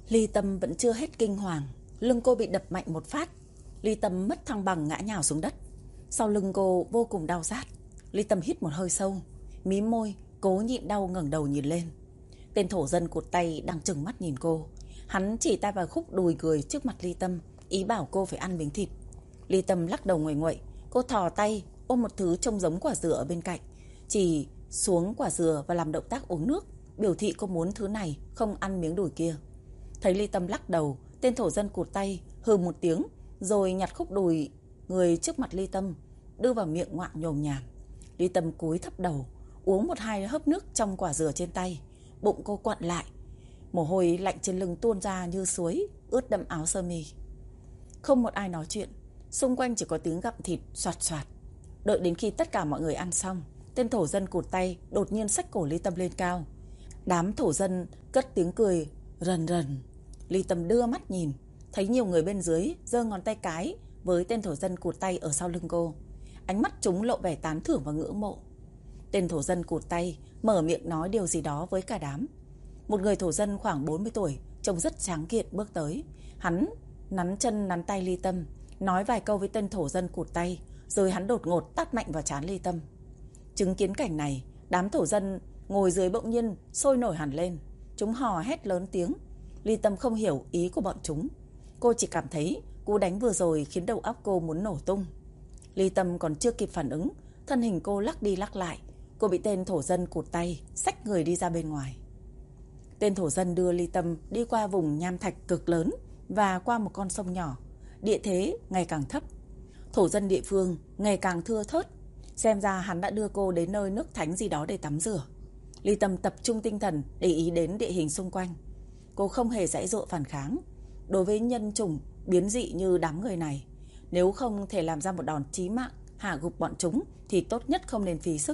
Ly Tâm vẫn chưa hết kinh hoàng. Lưng cô bị đập mạnh một phát. Ly Tâm mất thăng bằng ngã nhào xuống đất. Sau lưng cô vô cùng đau rát. Ly Tâm hít một hơi sâu, mím môi, cố nhịn đau ngẩng đầu nhìn lên. Tên thổ dân cụt tay đang trừng mắt nhìn cô. Hắn chỉ tay vào khúc đùi cười trước mặt Ly Tâm, ý bảo cô phải ăn miếng thịt. Ly Tâm lắc đầu nguậy nguậy. Cô thò tay ôm một thứ trông giống quả dừa ở bên cạnh, chỉ xuống quả dừa và làm động tác uống nước, biểu thị cô muốn thứ này, không ăn miếng đùi kia. Thấy Ly Tâm lắc đầu, tên thổ dân cụt tay hừ một tiếng, rồi nhặt khúc đùi người trước mặt Ly Tâm, đưa vào miệng ngoạm nhồm nhàm. Ly Tâm cúi thấp đầu, uống một hai hớp nước trong quả dừa trên tay. Bụng cô quặn lại, mồ hôi lạnh trên lưng tuôn ra như suối, ướt đẫm áo sơ mi. Không một ai nói chuyện, xung quanh chỉ có tiếng gặm thịt xoạt xoạt. Đợi đến khi tất cả mọi người ăn xong, tên thổ dân cụt tay đột nhiên xách cổ Ly Tâm lên cao. Đám thổ dân cất tiếng cười rần rần. Ly Tâm đưa mắt nhìn, thấy nhiều người bên dưới giơ ngón tay cái với tên thổ dân cụt tay ở sau lưng cô. Ánh mắt chúng lộ vẻ tán thưởng và ngưỡng mộ. Tên thổ dân cụt tay mở miệng nói điều gì đó với cả đám. Một người thổ dân khoảng 40 tuổi, trông rất tráng kiện bước tới. Hắn nắn chân nắn tay Ly Tâm, nói vài câu với tên thổ dân cụt tay, rồi hắn đột ngột tát mạnh vào trán Ly Tâm. Chứng kiến cảnh này, đám thổ dân ngồi dưới bỗng nhiên sôi nổi hẳn lên. Chúng hò hét lớn tiếng. Ly Tâm không hiểu ý của bọn chúng. Cô chỉ cảm thấy cú đánh vừa rồi khiến đầu óc cô muốn nổ tung. Ly Tâm còn chưa kịp phản ứng, thân hình cô lắc đi lắc lại. Cô bị tên thổ dân cụt tay xách người đi ra bên ngoài. Tên thổ dân đưa Ly Tâm đi qua vùng nham thạch cực lớn và qua một con sông nhỏ. Địa thế ngày càng thấp, thổ dân địa phương ngày càng thưa thớt. Xem ra hắn đã đưa cô đến nơi nước thánh gì đó để tắm rửa. Ly Tâm tập trung tinh thần để ý đến địa hình xung quanh. Cô không hề giãy giụa phản kháng. Đối với nhân chủng biến dị như đám người này, nếu không thể làm ra một đòn chí mạng hạ gục bọn chúng thì tốt nhất không nên phí sức.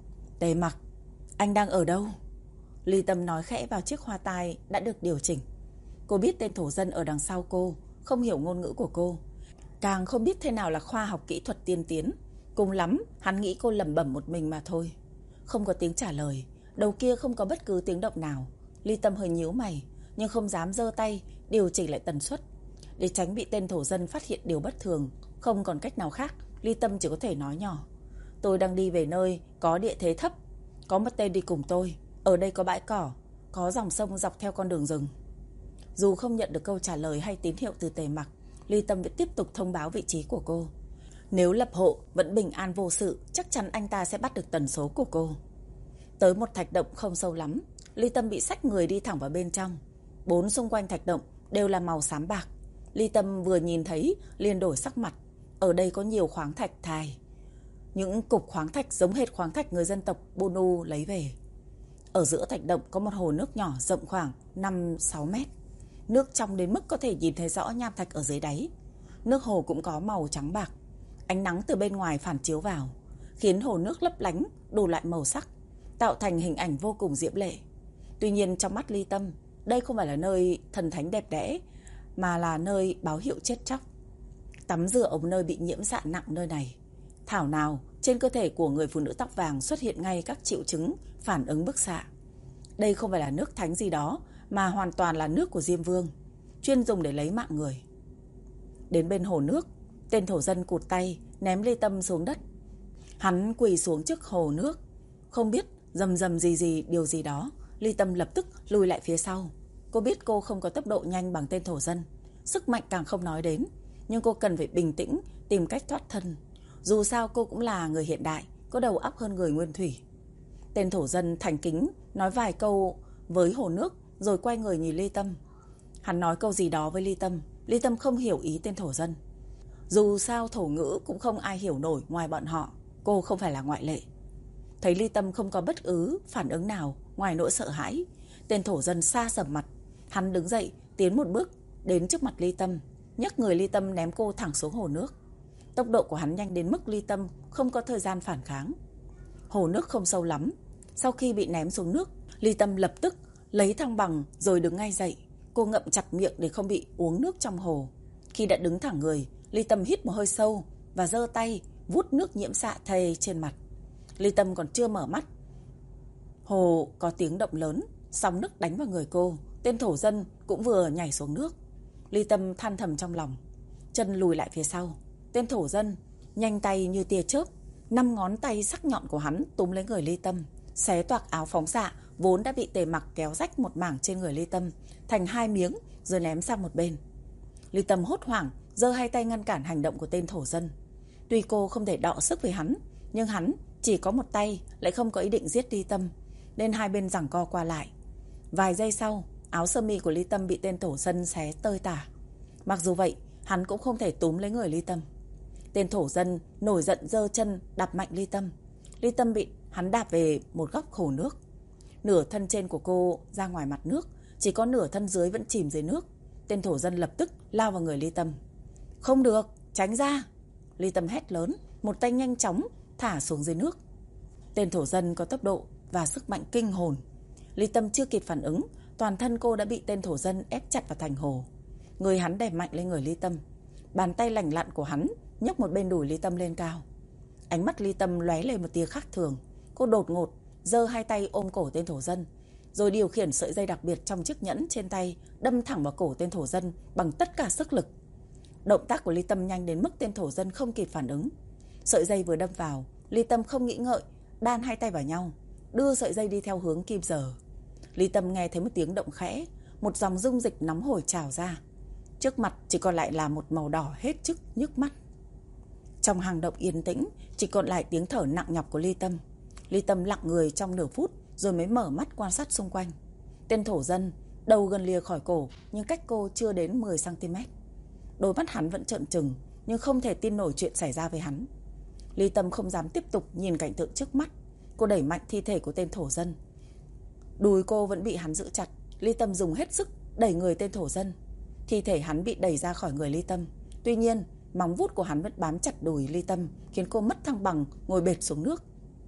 Tề Mặc, anh đang ở đâu? Ly Tâm nói khẽ vào chiếc hoa tai đã được điều chỉnh. Cô biết tên thổ dân ở đằng sau cô không hiểu ngôn ngữ của cô, càng không biết thế nào là khoa học kỹ thuật tiên tiến. Cùng lắm hắn nghĩ cô lẩm bẩm một mình mà thôi. Không có tiếng trả lời, đầu kia không có bất cứ tiếng động nào. Ly Tâm hơi nhíu mày, nhưng không dám giơ tay điều chỉnh lại tần suất để tránh bị tên thổ dân phát hiện điều bất thường. Không còn cách nào khác, Ly Tâm chỉ có thể nói nhỏ. Tôi đang đi về nơi có địa thế thấp. Có một tên đi cùng tôi. Ở đây có bãi cỏ, có dòng sông dọc theo con đường rừng. Dù không nhận được câu trả lời hay tín hiệu từ Tề Mặc, Ly Tâm vẫn tiếp tục thông báo vị trí của cô. Nếu lập hộ vẫn bình an vô sự, chắc chắn anh ta sẽ bắt được tần số của cô. Tới một thạch động không sâu lắm, Ly Tâm bị xách người đi thẳng vào bên trong. Bốn xung quanh thạch động đều là màu xám bạc. Ly Tâm vừa nhìn thấy liền đổi sắc mặt. Ở đây có nhiều khoáng thạch thài. Những cục khoáng thạch giống hệt khoáng thạch người dân tộc Bunu lấy về. Ở giữa thạch động có một hồ nước nhỏ rộng khoảng 5-6 mét. Nước trong đến mức có thể nhìn thấy rõ nham thạch ở dưới đáy. Nước hồ cũng có màu trắng bạc. Ánh nắng từ bên ngoài phản chiếu vào, khiến hồ nước lấp lánh đủ loại màu sắc, tạo thành hình ảnh vô cùng diễm lệ. Tuy nhiên trong mắt Ly Tâm, đây không phải là nơi thần thánh đẹp đẽ, mà là nơi báo hiệu chết chóc. Tắm rửa ở một nơi bị nhiễm rạ nặng nơi này, thảo nào trên cơ thể của người phụ nữ tóc vàng xuất hiện ngay các triệu chứng phản ứng bức xạ. Đây không phải là nước thánh gì đó, mà hoàn toàn là nước của Diêm Vương, chuyên dùng để lấy mạng người. Đến bên hồ nước, tên thổ dân cụt tay ném Ly Tâm xuống đất. Hắn quỳ xuống trước hồ nước, không biết rầm rầm gì điều gì đó. Ly Tâm lập tức lùi lại phía sau. Cô biết cô không có tốc độ nhanh bằng tên thổ dân, sức mạnh càng không nói đến, nhưng cô cần phải bình tĩnh tìm cách thoát thân. Dù sao cô cũng là người hiện đại, có đầu óc hơn người nguyên thủy. Tên thổ dân thành kính nói vài câu với hồ nước, rồi quay người nhìn Ly Tâm. Hắn nói câu gì đó với Ly Tâm. Ly Tâm không hiểu ý tên thổ dân. Dù sao thổ ngữ cũng không ai hiểu nổi ngoài bọn họ, cô không phải là ngoại lệ. Thấy Ly Tâm không có bất cứ phản ứng nào ngoài nỗi sợ hãi, tên thổ dân xa sầm mặt. Hắn đứng dậy tiến một bước đến trước mặt Ly Tâm, nhấc người Ly Tâm ném cô thẳng xuống hồ nước. Tốc độ của hắn nhanh đến mức Ly Tâm không có thời gian phản kháng. Hồ nước không sâu lắm. Sau khi bị ném xuống nước, Ly Tâm lập tức lấy thăng bằng rồi đứng ngay dậy. Cô ngậm chặt miệng để không bị uống nước trong hồ. Khi đã đứng thẳng người, Ly Tâm hít một hơi sâu và giơ tay vút nước nhiễm xạ thề trên mặt. Ly Tâm còn chưa mở mắt, hồ có tiếng động lớn, sóng nước đánh vào người cô. Tên thổ dân cũng vừa nhảy xuống nước. Ly Tâm than thầm trong lòng, chân lùi lại phía sau. Tên thổ dân nhanh tay như tia chớp, 5 ngón tay sắc nhọn của hắn túm lấy người Ly Tâm, xé toạc áo phóng xạ vốn đã bị Tề Mặc kéo rách một mảng trên người Ly Tâm thành 2 miếng rồi ném sang một bên. Ly Tâm hốt hoảng giơ 2 tay ngăn cản hành động của tên thổ dân. Tuy cô không thể đọ sức với hắn, nhưng hắn chỉ có một tay, lại không có ý định giết Ly Tâm, nên hai bên giằng co qua lại. Vài giây sau, áo sơ mi của Ly Tâm bị tên thổ dân xé tơi tả. Mặc dù vậy, hắn cũng không thể túm lấy người Ly Tâm. Tên thổ dân nổi giận giơ chân đạp mạnh Ly Tâm. Ly Tâm bị hắn đạp về một góc hồ nước. Nửa thân trên của cô ra ngoài mặt nước, chỉ có nửa thân dưới vẫn chìm dưới nước. Tên thổ dân lập tức lao vào người Ly Tâm. Không được, tránh ra! Ly Tâm hét lớn, một tay nhanh chóng thả xuống dưới nước. Tên thổ dân có tốc độ và sức mạnh kinh hồn. Ly Tâm chưa kịp phản ứng, toàn thân cô đã bị tên thổ dân ép chặt vào thành hồ. Người hắn đè mạnh lên người Ly Tâm. Bàn tay lành lặn của hắn nhấc một bên đùi Ly Tâm lên cao. Ánh mắt Ly Tâm lóe lên một tia khác thường. Cô đột ngột giơ 2 tay ôm cổ tên thổ dân, rồi điều khiển sợi dây đặc biệt trong chiếc nhẫn trên tay đâm thẳng vào cổ tên thổ dân bằng tất cả sức lực. Động tác của Ly Tâm nhanh đến mức tên thổ dân không kịp phản ứng. Sợi dây vừa đâm vào, Ly Tâm không nghĩ ngợi, đan 2 tay vào nhau, đưa sợi dây đi theo hướng kim giờ. Ly Tâm nghe thấy một tiếng động khẽ, một dòng dung dịch nóng hổi trào ra. Trước mặt chỉ còn lại là một màu đỏ hết sức nhức mắt. Trong hang động yên tĩnh, chỉ còn lại tiếng thở nặng nhọc của Ly Tâm. Ly Tâm lặng người trong nửa phút rồi mới mở mắt quan sát xung quanh. Tên thổ dân đầu gần lìa khỏi cổ, nhưng cách cô chưa đến 10 cm. Đôi mắt hắn vẫn trợn trừng, nhưng không thể tin nổi chuyện xảy ra với hắn. Ly Tâm không dám tiếp tục nhìn cảnh tượng trước mắt. Cô đẩy mạnh thi thể của tên thổ dân. Đùi cô vẫn bị hắn giữ chặt. Ly Tâm dùng hết sức đẩy người tên thổ dân. Thi thể hắn bị đẩy ra khỏi người Ly Tâm. Tuy nhiên, móng vuốt của hắn vẫn bám chặt đùi Ly Tâm, khiến cô mất thăng bằng, ngồi bệt xuống nước.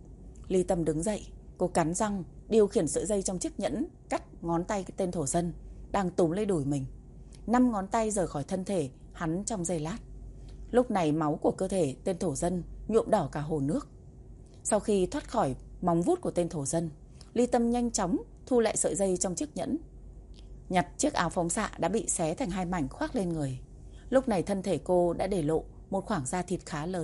Ly Tâm đứng dậy, cô cắn răng điều khiển sợi dây trong chiếc nhẫn cắt ngón tay cái tên thổ dân đang túm lấy đùi mình. 5 ngón tay rời khỏi thân thể hắn trong giây lát. Lúc này máu của cơ thể tên thổ dân nhuộm đỏ cả hồ nước. Sau khi thoát khỏi móng vuốt của tên thổ dân, Ly Tâm nhanh chóng thu lại sợi dây trong chiếc nhẫn, nhặt chiếc áo phóng xạ đã bị xé thành 2 mảnh khoác lên người. Lúc này thân thể cô đã để lộ một khoảng da thịt khá lớn.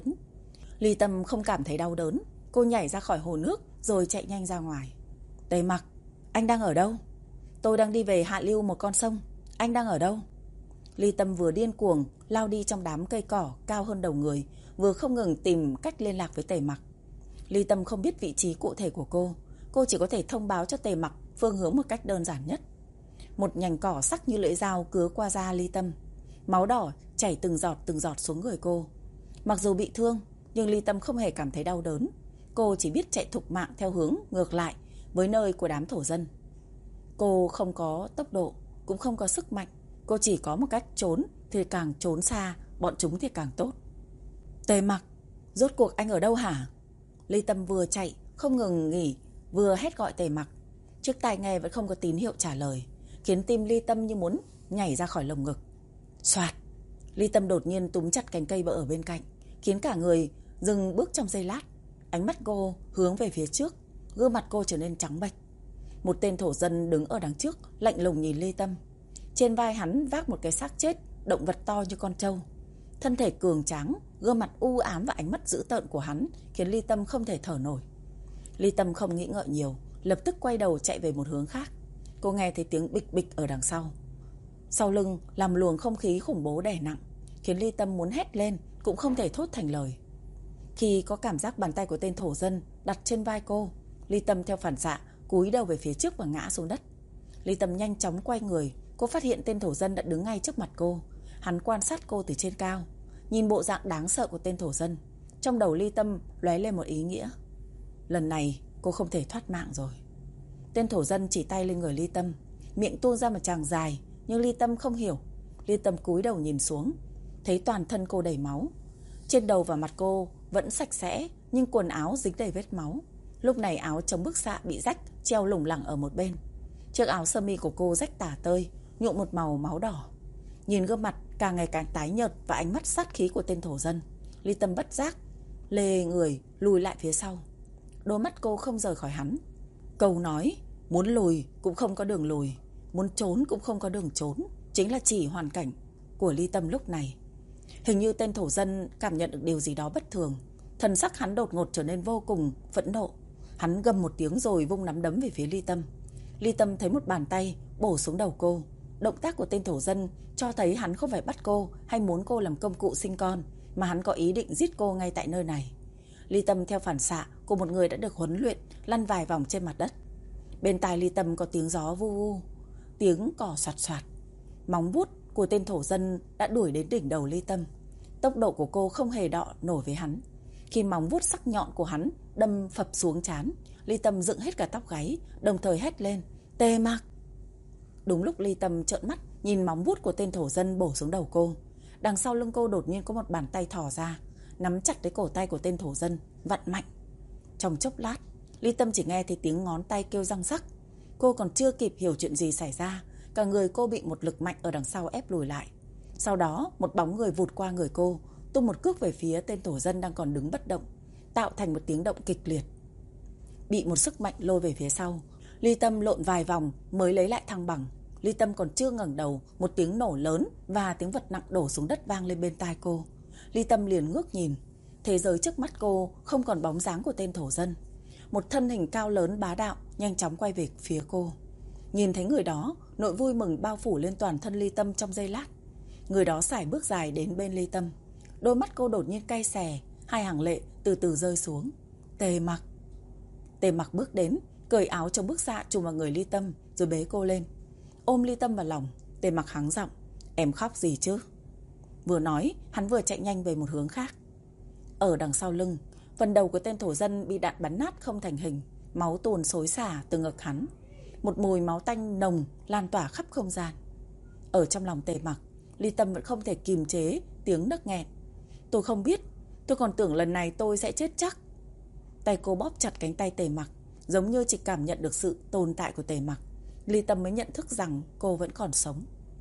Ly Tâm không cảm thấy đau đớn. Cô nhảy ra khỏi hồ nước rồi chạy nhanh ra ngoài. Tề Mặc, anh đang ở đâu? Tôi đang đi về hạ lưu một con sông. Anh đang ở đâu? Ly Tâm vừa điên cuồng lao đi trong đám cây cỏ cao hơn đầu người, vừa không ngừng tìm cách liên lạc với Tề Mặc. Ly Tâm không biết vị trí cụ thể của cô chỉ có thể thông báo cho Tề Mặc phương hướng một cách đơn giản nhất. Một nhành cỏ sắc như lưỡi dao cứa qua da Ly Tâm. Máu đỏ chảy từng giọt xuống người cô. Mặc dù bị thương, nhưng Ly Tâm không hề cảm thấy đau đớn. Cô chỉ biết chạy thục mạng theo hướng ngược lại với nơi của đám thổ dân. Cô không có tốc độ, cũng không có sức mạnh. Cô chỉ có một cách trốn, thì càng trốn xa bọn chúng thì càng tốt. Tề Mặc, rốt cuộc anh ở đâu hả? Ly Tâm vừa chạy không ngừng nghỉ, vừa hét gọi Tề Mặc. Chiếc tai nghe vẫn không có tín hiệu trả lời, khiến tim Ly Tâm như muốn nhảy ra khỏi lồng ngực. Soạt! Ly Tâm đột nhiên túm chặt cành cây ở bên cạnh, khiến cả người dừng bước trong giây lát. Ánh mắt cô hướng về phía trước, gương mặt cô trở nên trắng bệch. Một tên thổ dân đứng ở đằng trước, lạnh lùng nhìn Ly Tâm. Trên vai hắn vác một cái xác chết, động vật to như con trâu. Thân thể cường tráng, gương mặt u ám và ánh mắt dữ tợn của hắn khiến Ly Tâm không thể thở nổi. Ly Tâm không nghĩ ngợi nhiều, lập tức quay đầu chạy về một hướng khác. Cô nghe thấy tiếng bịch bịch ở đằng sau. Sau lưng làm luồng không khí khủng bố đè nặng, khiến Ly Tâm muốn hét lên cũng không thể thốt thành lời. Khi có cảm giác bàn tay của tên thổ dân đặt trên vai cô, Ly Tâm theo phản xạ cúi đầu về phía trước và ngã xuống đất. Ly Tâm nhanh chóng quay người. Cô phát hiện tên thổ dân đã đứng ngay trước mặt cô. Hắn quan sát cô từ trên cao. Nhìn bộ dạng đáng sợ của tên thổ dân, trong đầu Ly Tâm lóe lên một ý nghĩa. Lần này cô không thể thoát mạng rồi. Tên thổ dân chỉ tay lên người Ly Tâm, miệng tuôn ra một tràng dài, nhưng Ly Tâm không hiểu. Ly Tâm cúi đầu nhìn xuống, thấy toàn thân cô đầy máu. Trên đầu và mặt cô vẫn sạch sẽ, nhưng quần áo dính đầy vết máu. Lúc này áo chống bức xạ bị rách, treo lủng lẳng ở một bên. Chiếc áo sơ mi của cô rách tả tơi, nhuộm một màu máu đỏ. Nhìn gương mặt càng ngày càng tái nhợt và ánh mắt sát khí của tên thổ dân, Ly Tâm bất giác lê người lùi lại phía sau. Đôi mắt cô không rời khỏi hắn. Câu nói muốn lùi cũng không có đường lùi. muốn trốn cũng không có đường trốn. Chính là chỉ hoàn cảnh của Ly Tâm lúc này. Hình như tên thổ dân cảm nhận được điều gì đó bất thường. Thần sắc hắn đột ngột trở nên vô cùng phẫn nộ. Hắn gầm một tiếng rồi vung nắm đấm về phía Ly Tâm. Ly Tâm thấy một bàn tay bổ xuống đầu cô. Động tác của tên thổ dân cho thấy hắn không phải bắt cô hay muốn cô làm công cụ sinh con, mà hắn có ý định giết cô ngay tại nơi này. Ly Tâm theo phản xạ của một người đã được huấn luyện lăn vài vòng trên mặt đất. Bên tai Ly Tâm có tiếng gió vu vu, tiếng cỏ soạt soạt. Móng vuốt của tên thổ dân đã đuổi đến đỉnh đầu Ly Tâm. Tốc độ của cô không hề đọ nổi với hắn. Khi móng vuốt sắc nhọn của hắn đâm phập xuống trán, Ly Tâm dựng hết cả tóc gáy, đồng thời hét lên: "Tề Mặc!" Đúng lúc Ly Tâm trợn mắt nhìn móng vuốt của tên thổ dân bổ xuống đầu cô, đằng sau lưng cô đột nhiên có một bàn tay thò ra, nắm chặt lấy cổ tay của tên thổ dân, vặn mạnh. Trong chốc lát, Ly Tâm chỉ nghe thấy tiếng ngón tay kêu răng rắc. Cô còn chưa kịp hiểu chuyện gì xảy ra, cả người cô bị một lực mạnh ở đằng sau ép lùi lại. Sau đó, một bóng người vụt qua người cô, tung một cước về phía tên thổ dân đang còn đứng bất động, tạo thành một tiếng động kịch liệt. Bị một sức mạnh lôi về phía sau, Ly Tâm lộn vài vòng mới lấy lại thăng bằng. Ly Tâm còn chưa ngẩng đầu, một tiếng nổ lớn và tiếng vật nặng đổ xuống đất vang lên bên tai cô. Ly Tâm liền ngước nhìn. Thế giới trước mắt cô không còn bóng dáng của tên thổ dân. Một thân hình cao lớn bá đạo nhanh chóng quay về phía cô. Nhìn thấy người đó, nỗi vui mừng bao phủ lên toàn thân Ly Tâm trong giây lát. Người đó sải bước dài đến bên Ly Tâm. Đôi mắt cô đột nhiên cay xè, hai hàng lệ từ từ rơi xuống. Tề Mặc. Tề Mặc bước đến, cởi áo trong bức xạ trùm vào người Ly Tâm rồi bế cô lên. Ôm Ly Tâm vào lòng, Tề Mặc hắng giọng: "Em khóc gì chứ?" Vừa nói, hắn vừa chạy nhanh về một hướng khác. Ở đằng sau lưng, phần đầu của tên thổ dân bị đạn bắn nát không thành hình, máu tuôn xối xả từ ngực hắn. Một mùi máu tanh nồng lan tỏa khắp không gian. Ở trong lòng Tề Mặc, Ly Tâm vẫn không thể kìm chế tiếng nấc nghẹn. "Tôi không biết, tôi còn tưởng lần này tôi sẽ chết chắc." Tay cô bóp chặt cánh tay Tề Mặc, giống như chỉ cảm nhận được sự tồn tại của Tề Mặc, Ly Tâm mới nhận thức rằng cô vẫn còn sống.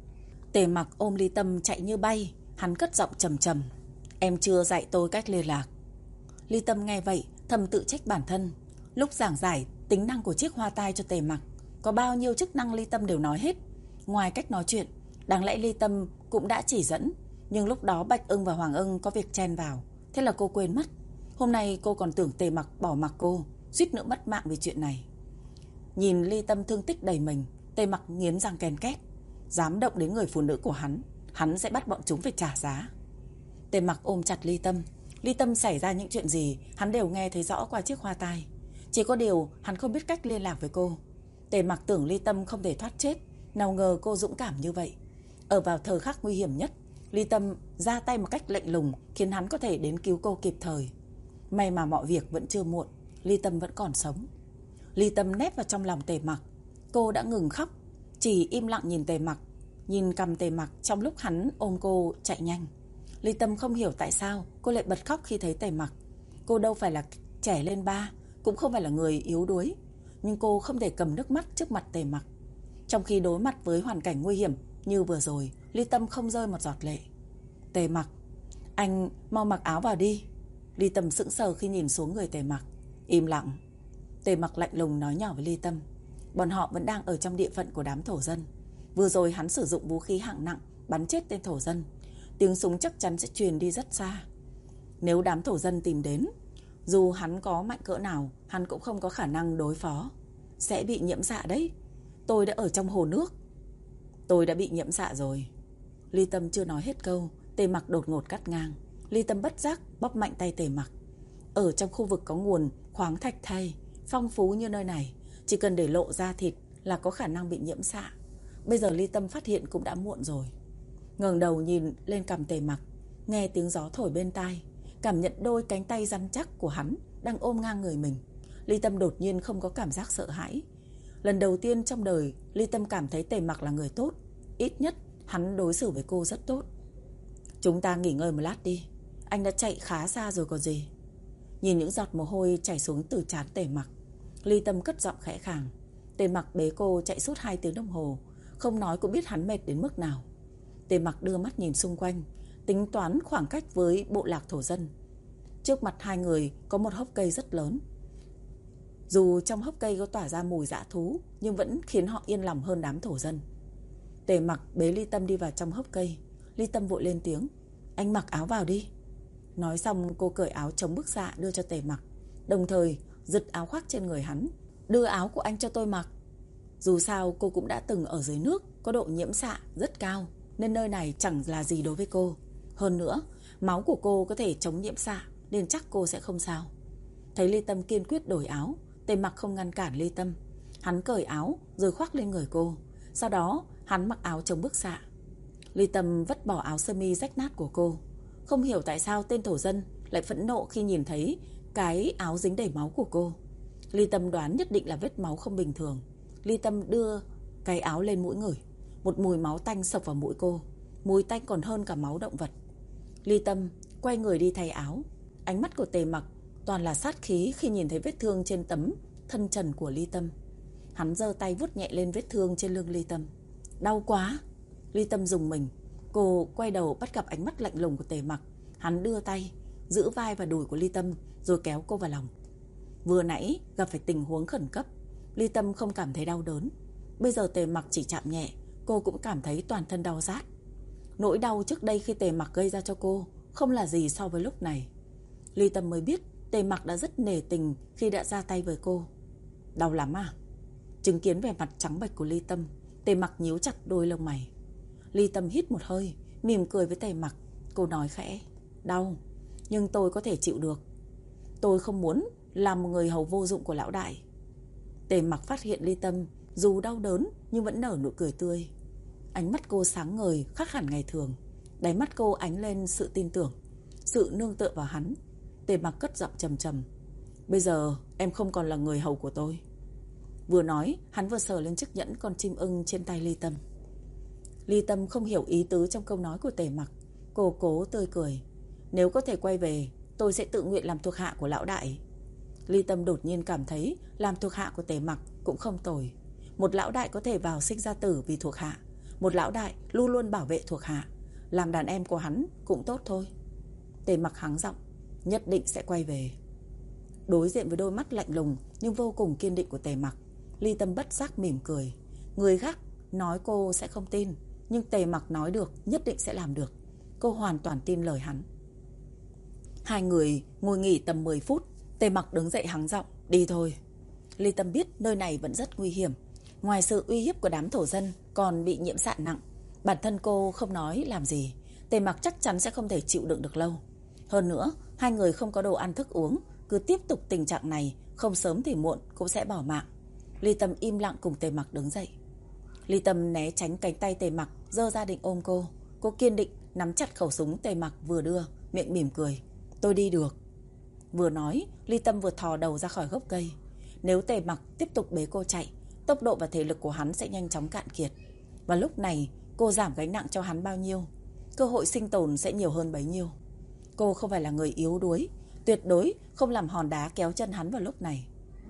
Tề Mặc ôm Ly Tâm chạy như bay, hắn cất giọng trầm trầm: "Em chưa dạy tôi cách liên lạc." Ly Tâm nghe vậy thầm tự trách bản thân. Lúc giảng giải tính năng của chiếc hoa tai cho Tề Mặc, có bao nhiêu chức năng Ly Tâm đều nói hết. Ngoài cách nói chuyện, đáng lẽ Ly Tâm cũng đã chỉ dẫn, nhưng lúc đó Bạch Ưng và Hoàng Ưng có việc chen vào, thế là cô quên mất. Hôm nay cô còn tưởng Tề Mặc bỏ mặc cô, suýt nữa mất mạng vì chuyện này. Nhìn Ly Tâm thương tích đầy mình, Tề Mặc nghiến răng ken két. Dám động đến người phụ nữ của hắn sẽ bắt bọn chúng phải trả giá. Tề Mặc ôm chặt Ly Tâm. Ly Tâm xảy ra những chuyện gì hắn đều nghe thấy rõ qua chiếc hoa tai. Chỉ có điều hắn không biết cách liên lạc với cô. Tề Mặc tưởng Ly Tâm không thể thoát chết, nào ngờ cô dũng cảm như vậy. Ở vào thời khắc nguy hiểm nhất, Ly Tâm ra tay một cách lạnh lùng, khiến hắn có thể đến cứu cô kịp thời. May mà mọi việc vẫn chưa muộn, Ly Tâm vẫn còn sống. Ly Tâm nép vào trong lòng Tề Mặc. Cô đã ngừng khóc, chỉ im lặng nhìn Tề Mặc, nhìn cằm Tề Mặc trong lúc hắn ôm cô chạy nhanh. Ly Tâm không hiểu tại sao cô lại bật khóc khi thấy Tề Mặc. Cô đâu phải là trẻ lên ba, cũng không phải là người yếu đuối, nhưng cô không thể cầm nước mắt trước mặt Tề Mặc. Trong khi đối mặt với hoàn cảnh nguy hiểm như vừa rồi, Ly Tâm không rơi một giọt lệ. "Tề Mặc, anh mau mặc áo vào đi." Ly Tâm sững sờ khi nhìn xuống người Tề Mặc. "Im lặng." Tề Mặc lạnh lùng nói nhỏ với Ly Tâm. Bọn họ vẫn đang ở trong địa phận của đám thổ dân. Vừa rồi hắn sử dụng vũ khí hạng nặng bắn chết tên thổ dân. Tiếng súng chắc chắn sẽ truyền đi rất xa. Nếu đám thổ dân tìm đến, dù hắn có mạnh cỡ nào, hắn cũng không có khả năng đối phó. Sẽ bị nhiễm xạ đấy. Tôi đã ở trong hồ nước. Tôi đã bị nhiễm xạ rồi. Ly Tâm chưa nói hết câu, Tề Mặc đột ngột cắt ngang. Ly Tâm bất giác bóp mạnh tay Tề Mặc. Ở trong khu vực có nguồn khoáng thạch thay phong phú như nơi này, chỉ cần để lộ ra thịt là có khả năng bị nhiễm xạ. Bây giờ Ly Tâm phát hiện cũng đã muộn rồi. Ngẩng đầu nhìn lên cằm Tề Mặc, nghe tiếng gió thổi bên tai, cảm nhận đôi cánh tay rắn chắc của hắn đang ôm ngang người mình. Ly Tâm đột nhiên không có cảm giác sợ hãi. Lần đầu tiên trong đời, Ly Tâm cảm thấy Tề Mặc là người tốt. Ít nhất hắn đối xử với cô rất tốt. "Chúng ta nghỉ ngơi một lát đi, anh đã chạy khá xa rồi còn gì." Nhìn những giọt mồ hôi chảy xuống từ trán Tề Mặc, Ly Tâm cất giọng khẽ khàng. Tề Mặc bế cô chạy suốt 2 tiếng đồng hồ, không nói cũng biết hắn mệt đến mức nào. Tề Mặc đưa mắt nhìn xung quanh, tính toán khoảng cách với bộ lạc thổ dân. Trước mặt hai người có một hốc cây rất lớn. Dù trong hốc cây có tỏa ra mùi dã thú, nhưng vẫn khiến họ yên lòng hơn đám thổ dân. Tề Mặc bế Ly Tâm đi vào trong hốc cây. Ly Tâm vội lên tiếng: "Anh mặc áo vào đi." Nói xong cô cởi áo chống bức xạ đưa cho Tề Mặc, đồng thời giật áo khoác trên người hắn. "Đưa áo của anh cho tôi mặc." Dù sao cô cũng đã từng ở dưới nước, có độ nhiễm xạ rất cao, nên nơi này chẳng là gì đối với cô. Hơn nữa, máu của cô có thể chống nhiễm xạ, nên chắc cô sẽ không sao. Thấy Ly Tâm kiên quyết đổi áo, Tề Mặc không ngăn cản Ly Tâm. Hắn cởi áo rồi khoác lên người cô. Sau đó hắn mặc áo chống bức xạ. Ly Tâm vứt bỏ áo sơ mi rách nát của cô. Không hiểu tại sao tên thổ dân lại phẫn nộ khi nhìn thấy cái áo dính đầy máu của cô. Ly Tâm đoán nhất định là vết máu không bình thường. Ly Tâm đưa cái áo lên mũi ngửi. Một mùi máu tanh sộc vào mũi cô. Mùi tanh còn hơn cả máu động vật. Ly Tâm quay người đi thay áo. Ánh mắt của Tề Mặc toàn là sát khí khi nhìn thấy vết thương trên tấm thân trần của Ly Tâm. Hắn giơ tay vuốt nhẹ lên vết thương trên lưng Ly Tâm. "Đau quá." Ly Tâm rùng mình. Cô quay đầu bắt gặp ánh mắt lạnh lùng của Tề Mặc. Hắn đưa tay giữ vai và đùi của Ly Tâm rồi kéo cô vào lòng. Vừa nãy gặp phải tình huống khẩn cấp, Ly Tâm không cảm thấy đau đớn. Bây giờ Tề Mặc chỉ chạm nhẹ, cô cũng cảm thấy toàn thân đau rát. Nỗi đau trước đây khi Tề Mặc gây ra cho cô không là gì so với lúc này. Ly Tâm mới biết Tề Mặc đã rất nể tình khi đã ra tay với cô. "Đau lắm à?" Chứng kiến vẻ mặt trắng bệch của Ly Tâm, Tề Mặc nhíu chặt đôi lông mày. Ly Tâm hít một hơi, mỉm cười với Tề Mặc. Cô nói khẽ: "Đau, nhưng tôi có thể chịu được. Tôi không muốn làm một người hầu vô dụng của lão đại." Tề Mặc phát hiện Ly Tâm dù đau đớn nhưng vẫn nở nụ cười tươi. Ánh mắt cô sáng ngời khác hẳn ngày thường. Đáy mắt cô ánh lên sự tin tưởng, sự nương tựa vào hắn. Tề Mặc cất giọng trầm trầm: "Bây giờ em không còn là người hầu của tôi." Vừa nói, hắn vừa sờ lên chiếc nhẫn con chim ưng trên tay Ly Tâm. Ly Tâm không hiểu ý tứ trong câu nói của Tề Mặc. Cô cố tươi cười: "Nếu có thể quay về, tôi sẽ tự nguyện làm thuộc hạ của lão đại." Ly Tâm đột nhiên cảm thấy làm thuộc hạ của Tề Mặc cũng không tồi. Một lão đại có thể vào sinh ra tử vì thuộc hạ. Một lão đại luôn luôn bảo vệ thuộc hạ. Làm đàn em của hắn cũng tốt thôi. Tề Mặc hắng giọng: "Nhất định sẽ quay về." Đối diện với đôi mắt lạnh lùng nhưng vô cùng kiên định của Tề Mặc, Ly Tâm bất giác mỉm cười. Người khác nói cô sẽ không tin, nhưng Tề Mặc nói được nhất định sẽ làm được. Cô hoàn toàn tin lời hắn. Hai người ngồi nghỉ tầm 10 phút. Tề Mặc đứng dậy hắng giọng: "Đi thôi." Ly Tâm biết nơi này vẫn rất nguy hiểm. Ngoài sự uy hiếp của đám thổ dân còn bị nhiễm xạ nặng. Bản thân cô không nói làm gì, Tề Mặc chắc chắn sẽ không thể chịu đựng được lâu. Hơn nữa, hai người không có đồ ăn thức uống, cứ tiếp tục tình trạng này, không sớm thì muộn cũng sẽ bỏ mạng. Ly Tâm im lặng cùng Tề Mặc đứng dậy. Ly Tâm né tránh cánh tay Tề Mặc, giơ ra định ôm cô. Cô kiên định nắm chặt khẩu súng Tề Mặc vừa đưa, miệng mỉm cười: "Tôi đi được." Vừa nói, Ly Tâm vừa thò đầu ra khỏi gốc cây. Nếu Tề Mặc tiếp tục bế cô chạy, tốc độ và thể lực của hắn sẽ nhanh chóng cạn kiệt. Và lúc này, cô giảm gánh nặng cho hắn bao nhiêu, cơ hội sinh tồn sẽ nhiều hơn bấy nhiêu. Cô không phải là người yếu đuối, tuyệt đối không làm hòn đá kéo chân hắn vào lúc này.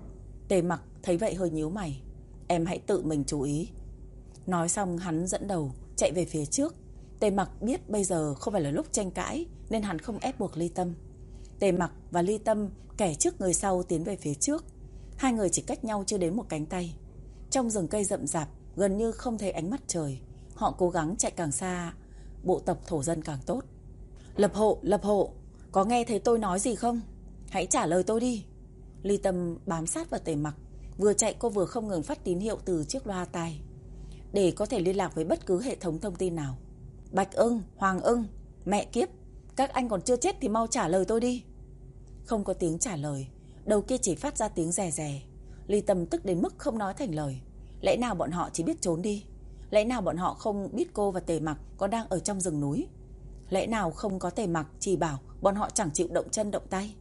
Tề Mặc thấy vậy hơi nhíu mày: "Em hãy tự mình chú ý." Nói xong hắn dẫn đầu chạy về phía trước. Tề Mặc biết bây giờ không phải là lúc tranh cãi, nên hắn không ép buộc Ly Tâm. Tề Mặc và Ly Tâm kẻ trước người sau tiến về phía trước. Hai người chỉ cách nhau chưa đến một cánh tay. Trong rừng cây rậm rạp, gần như không thấy ánh mặt trời. Họ cố gắng chạy càng xa bộ tộc thổ dân càng tốt. Lập hộ, có nghe thấy tôi nói gì không? Hãy trả lời tôi đi." Ly Tâm bám sát vào Tề Mặc. Vừa chạy cô vừa không ngừng phát tín hiệu từ chiếc loa tai để có thể liên lạc với bất cứ hệ thống thông tin nào. "Bạch ưng, Hoàng ưng, mẹ kiếp, các anh còn chưa chết thì mau trả lời tôi đi." Không có tiếng trả lời. Đầu kia chỉ phát ra tiếng rè rè. Ly Tâm tức đến mức không nói thành lời. Lẽ nào bọn họ chỉ biết trốn đi? Lẽ nào bọn họ không biết cô và Tề Mặc có đang ở trong rừng núi? Lẽ nào không có Tề Mặc chỉ bảo bọn họ chẳng chịu động chân động tay?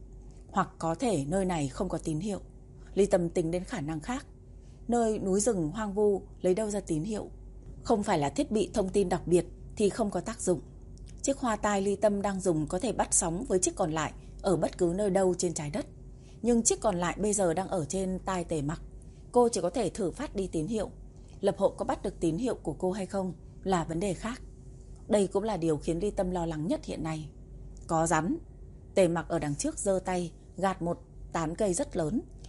Hoặc có thể nơi này không có tín hiệu. Ly Tâm tính đến khả năng khác. Nơi núi rừng hoang vu lấy đâu ra tín hiệu? Không phải là thiết bị thông tin đặc biệt thì không có tác dụng. Chiếc hoa tai Ly Tâm đang dùng có thể bắt sóng với chiếc còn lại ở bất cứ nơi đâu trên trái đất. Nhưng chiếc còn lại bây giờ đang ở trên tai Tề Mặc. Cô chỉ có thể thử phát đi tín hiệu. Lập hộ có bắt được tín hiệu của cô hay không là vấn đề khác. Đây cũng là điều khiến Ly Tâm lo lắng nhất hiện nay. Có rắn. Tề Mặc ở đằng trước giơ tay gạt một tán cây rất lớn.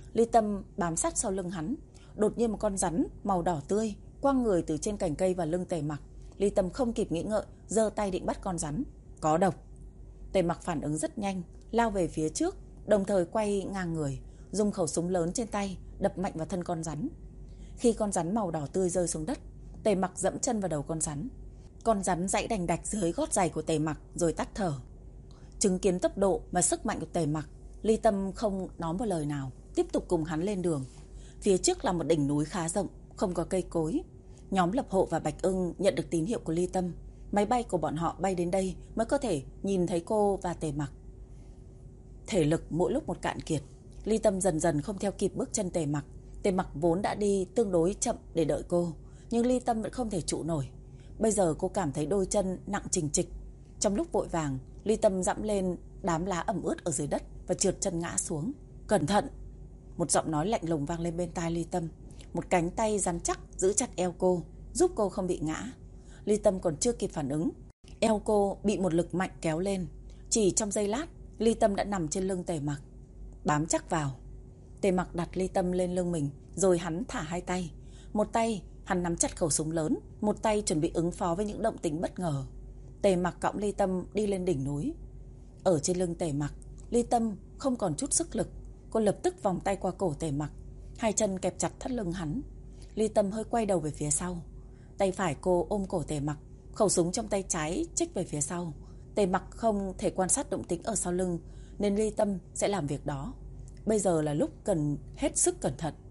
Ly Tâm bám sát sau lưng hắn. Đột nhiên một con rắn màu đỏ tươi quăng người từ trên cành cây vào lưng Tề Mặc. Ly Tâm không kịp nghĩ ngợi, giơ tay định bắt con rắn. Có độc. Tề Mặc phản ứng rất nhanh, lao về phía trước, đồng thời quay ngang người, dùng khẩu súng lớn trên tay đập mạnh vào thân con rắn. Khi con rắn màu đỏ tươi rơi xuống đất, Tề Mặc dẫm chân vào đầu con rắn. Con rắn giãy đành đạch dưới gót giày của Tề Mặc rồi tắt thở. Chứng kiến tốc độ và sức mạnh của Tề Mặc, Ly Tâm không nói một lời nào, tiếp tục cùng hắn lên đường. Phía trước là một đỉnh núi khá rộng, không có cây cối. Nhóm Lập Hộ và Bạch Ưng nhận được tín hiệu của Ly Tâm. Máy bay của bọn họ bay đến đây mới có thể nhìn thấy cô và Tề Mặc. Thể lực mỗi lúc một cạn kiệt, Ly Tâm dần dần không theo kịp bước chân Tề Mặc. Tề Mặc vốn đã đi tương đối chậm để đợi cô, nhưng Ly Tâm vẫn không thể trụ nổi. Bây giờ cô cảm thấy đôi chân nặng chình chịch. Trong lúc vội vàng, Ly Tâm dẫm lên đám lá ẩm ướt ở dưới đất và trượt chân ngã xuống. Cẩn thận! Một giọng nói lạnh lùng vang lên bên tai Ly Tâm. Một cánh tay rắn chắc giữ chặt eo cô, giúp cô không bị ngã. Ly Tâm còn chưa kịp phản ứng, eo cô bị một lực mạnh kéo lên. Chỉ trong giây lát, Ly Tâm đã nằm trên lưng Tề Mặc. Bám chắc vào. Tề Mặc đặt Ly Tâm lên lưng mình, rồi hắn thả hai tay. Một tay hắn nắm chặt khẩu súng lớn, một tay chuẩn bị ứng phó với những động tĩnh bất ngờ. Tề Mặc cõng Ly Tâm đi lên đỉnh núi. Ở trên lưng Tề Mặc, Ly Tâm không còn chút sức lực. Cô lập tức vòng tay qua cổ Tề Mặc, hai chân kẹp chặt thắt lưng hắn. Ly Tâm hơi quay đầu về phía sau. Tay phải cô ôm cổ Tề Mặc, khẩu súng trong tay trái chích về phía sau. Tề Mặc không thể quan sát động tĩnh ở sau lưng, nên Ly Tâm sẽ làm việc đó. Bây giờ là lúc cần hết sức cẩn thận.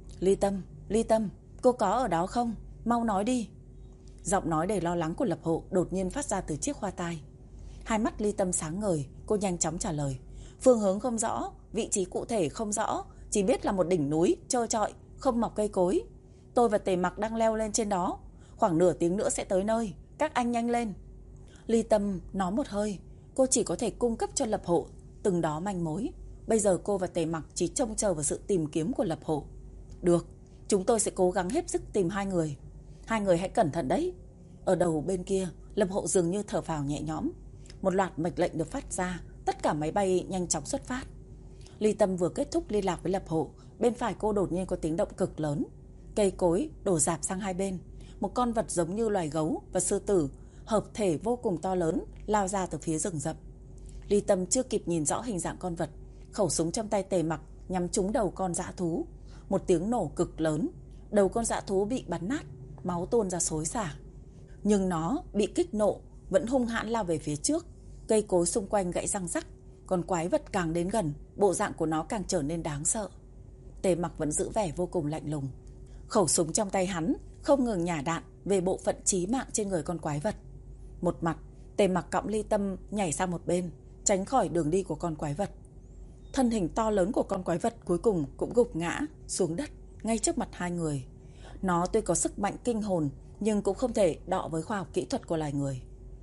Ly Tâm, cô có ở đó không? Mau nói đi. Giọng nói đầy lo lắng của Lập Hộ đột nhiên phát ra từ chiếc khoa tai. Hai mắt Ly Tâm sáng ngời, cô nhanh chóng trả lời. Phương hướng không rõ, vị trí cụ thể không rõ, chỉ biết là một đỉnh núi trơ trọi, không mọc cây cối. Tôi và Tề Mặc đang leo lên trên đó, khoảng nửa tiếng nữa sẽ tới nơi, các anh nhanh lên. Ly Tâm nói một hơi, cô chỉ có thể cung cấp cho Lập Hộ từng đó manh mối. Bây giờ cô và Tề Mặc chỉ trông chờ vào sự tìm kiếm của Lập Hộ. Được, chúng tôi sẽ cố gắng hết sức tìm hai người. Hai người hãy cẩn thận đấy. Ở đầu bên kia, Lập Hộ dường như thở phào nhẹ nhõm. Một loạt mệnh lệnh được phát ra, tất cả máy bay nhanh chóng xuất phát. Ly Tâm vừa kết thúc liên lạc với Lập Hộ, bên phải cô đột nhiên có tiếng động cực lớn. Cây cối đổ rạp sang hai bên. Một con vật giống như loài gấu và sư tử, hợp thể vô cùng to lớn, lao ra từ phía rừng rậm. Ly Tâm chưa kịp nhìn rõ hình dạng con vật, khẩu súng trong tay Tề Mặc nhắm trúng đầu con dã thú. Một tiếng nổ cực lớn, đầu con dã thú bị bắn nát, máu tuôn ra xối xả. Nhưng nó bị kích nộ, vẫn hung hãn lao về phía trước. Cây cối xung quanh gãy răng rắc. Còn quái vật càng đến gần, bộ dạng của nó càng trở nên đáng sợ. Tề Mặc vẫn giữ vẻ vô cùng lạnh lùng. Khẩu súng trong tay hắn không ngừng nhả đạn về bộ phận chí mạng trên người con quái vật. Một mặt, Tề Mặc cõng Ly Tâm nhảy sang một bên, tránh khỏi đường đi của con quái vật. Thân hình to lớn của con quái vật cuối cùng cũng gục ngã xuống đất ngay trước mặt hai người. Nó tuy có sức mạnh kinh hồn, nhưng cũng không thể đọ với khoa học kỹ thuật của loài người.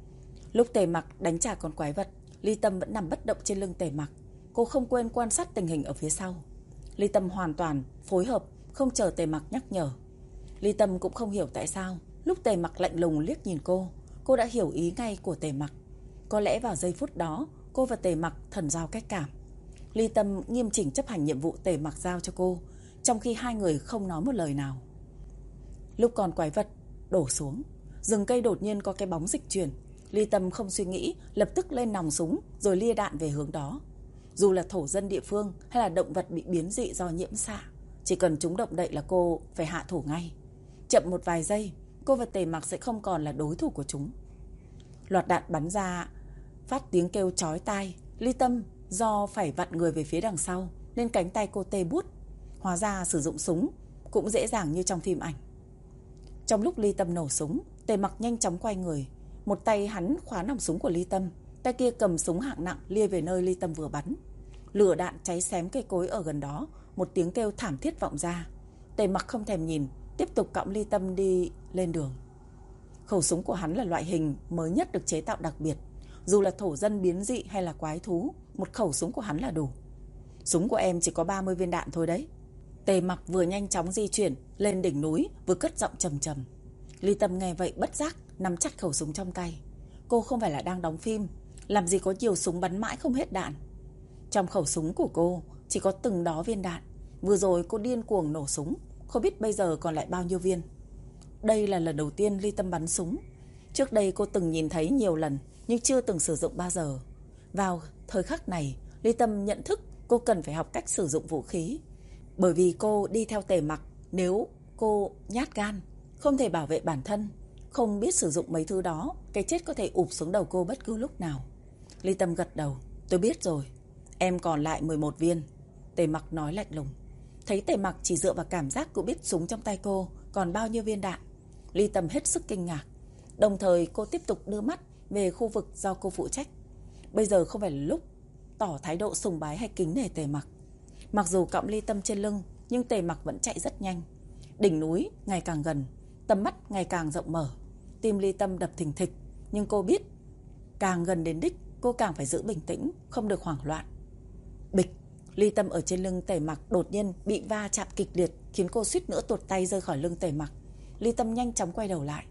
Lúc Tề Mặc đánh trả con quái vật, Ly Tâm vẫn nằm bất động trên lưng Tề Mặc. Cô không quên quan sát tình hình ở phía sau. Ly Tâm hoàn toàn phối hợp, không chờ Tề Mặc nhắc nhở. Ly Tâm cũng không hiểu tại sao lúc Tề Mặc lạnh lùng liếc nhìn cô đã hiểu ý ngay của Tề Mặc. Có lẽ vào giây phút đó, cô và Tề Mặc thần giao cách cảm. Ly Tâm nghiêm chỉnh chấp hành nhiệm vụ Tề Mặc giao cho cô, trong khi hai người không nói một lời nào. Lúc con quái vật đổ xuống, rừng cây đột nhiên có cái bóng dịch chuyển. Ly Tâm không suy nghĩ, lập tức lên nòng súng rồi lia đạn về hướng đó. Dù là thổ dân địa phương hay là động vật bị biến dị do nhiễm xạ, chỉ cần chúng động đậy là cô phải hạ thủ ngay. Chậm một vài giây, cô và Tề Mặc sẽ không còn là đối thủ của chúng. Loạt đạn bắn ra, phát tiếng kêu chói tai. Ly Tâm do phải vặn người về phía đằng sau nên cánh tay cô tê buốt. Hóa ra sử dụng súng cũng dễ dàng như trong phim ảnh. Trong lúc Ly Tâm nổ súng, Tề Mặc nhanh chóng quay người. Một tay hắn khóa nòng súng của Ly Tâm, tay kia cầm súng hạng nặng lia về nơi Ly Tâm vừa bắn. Lửa đạn cháy xém cây cối ở gần đó, một tiếng kêu thảm thiết vọng ra. Tề Mặc không thèm nhìn, tiếp tục cõng Ly Tâm đi lên đường. Khẩu súng của hắn là loại hình mới nhất được chế tạo đặc biệt. Dù là thổ dân biến dị hay là quái thú, một khẩu súng của hắn là đủ. Súng của em chỉ có 30 viên đạn thôi đấy. Tề Mặc vừa nhanh chóng di chuyển lên đỉnh núi, vừa cất giọng trầm trầm. Ly Tâm nghe vậy bất giác nắm chặt khẩu súng trong tay. Cô không phải là đang đóng phim, làm gì có nhiều súng bắn mãi không hết đạn. Trong khẩu súng của cô chỉ có từng đó viên đạn, Vừa rồi cô điên cuồng nổ súng, không biết bây giờ còn lại bao nhiêu viên. Đây là lần đầu tiên Ly Tâm bắn súng. Trước đây cô từng nhìn thấy nhiều lần nhưng chưa từng sử dụng bao giờ. Vào thời khắc này, Ly Tâm nhận thức cô cần phải học cách sử dụng vũ khí. Bởi vì cô đi theo Tề Mặc, nếu cô nhát gan, không thể bảo vệ bản thân, không biết sử dụng mấy thứ đó, cái chết có thể ụp xuống đầu cô bất cứ lúc nào. Ly Tâm gật đầu. Tôi biết rồi. Em còn lại 11 viên. Tề Mặc nói lạnh lùng. Thấy Tề Mặc chỉ dựa vào cảm giác cũng biết súng trong tay cô còn bao nhiêu viên đạn, Ly Tâm hết sức kinh ngạc. Đồng thời cô tiếp tục đưa mắt về khu vực do cô phụ trách. Bây giờ không phải là lúc tỏ thái độ sùng bái hay kính nể Tề Mặc. Mặc dù cõng Ly Tâm trên lưng, nhưng Tề Mặc vẫn chạy rất nhanh. Đỉnh núi ngày càng gần, tầm mắt ngày càng rộng mở. Tim Ly Tâm đập thình thịch, nhưng cô biết càng gần đến đích, cô càng phải giữ bình tĩnh, không được hoảng loạn. Bịch, Ly Tâm ở trên lưng Tề Mặc đột nhiên bị va chạm kịch liệt, khiến cô suýt nữa tuột tay rơi khỏi lưng Tề Mặc. Ly Tâm nhanh chóng quay đầu lại.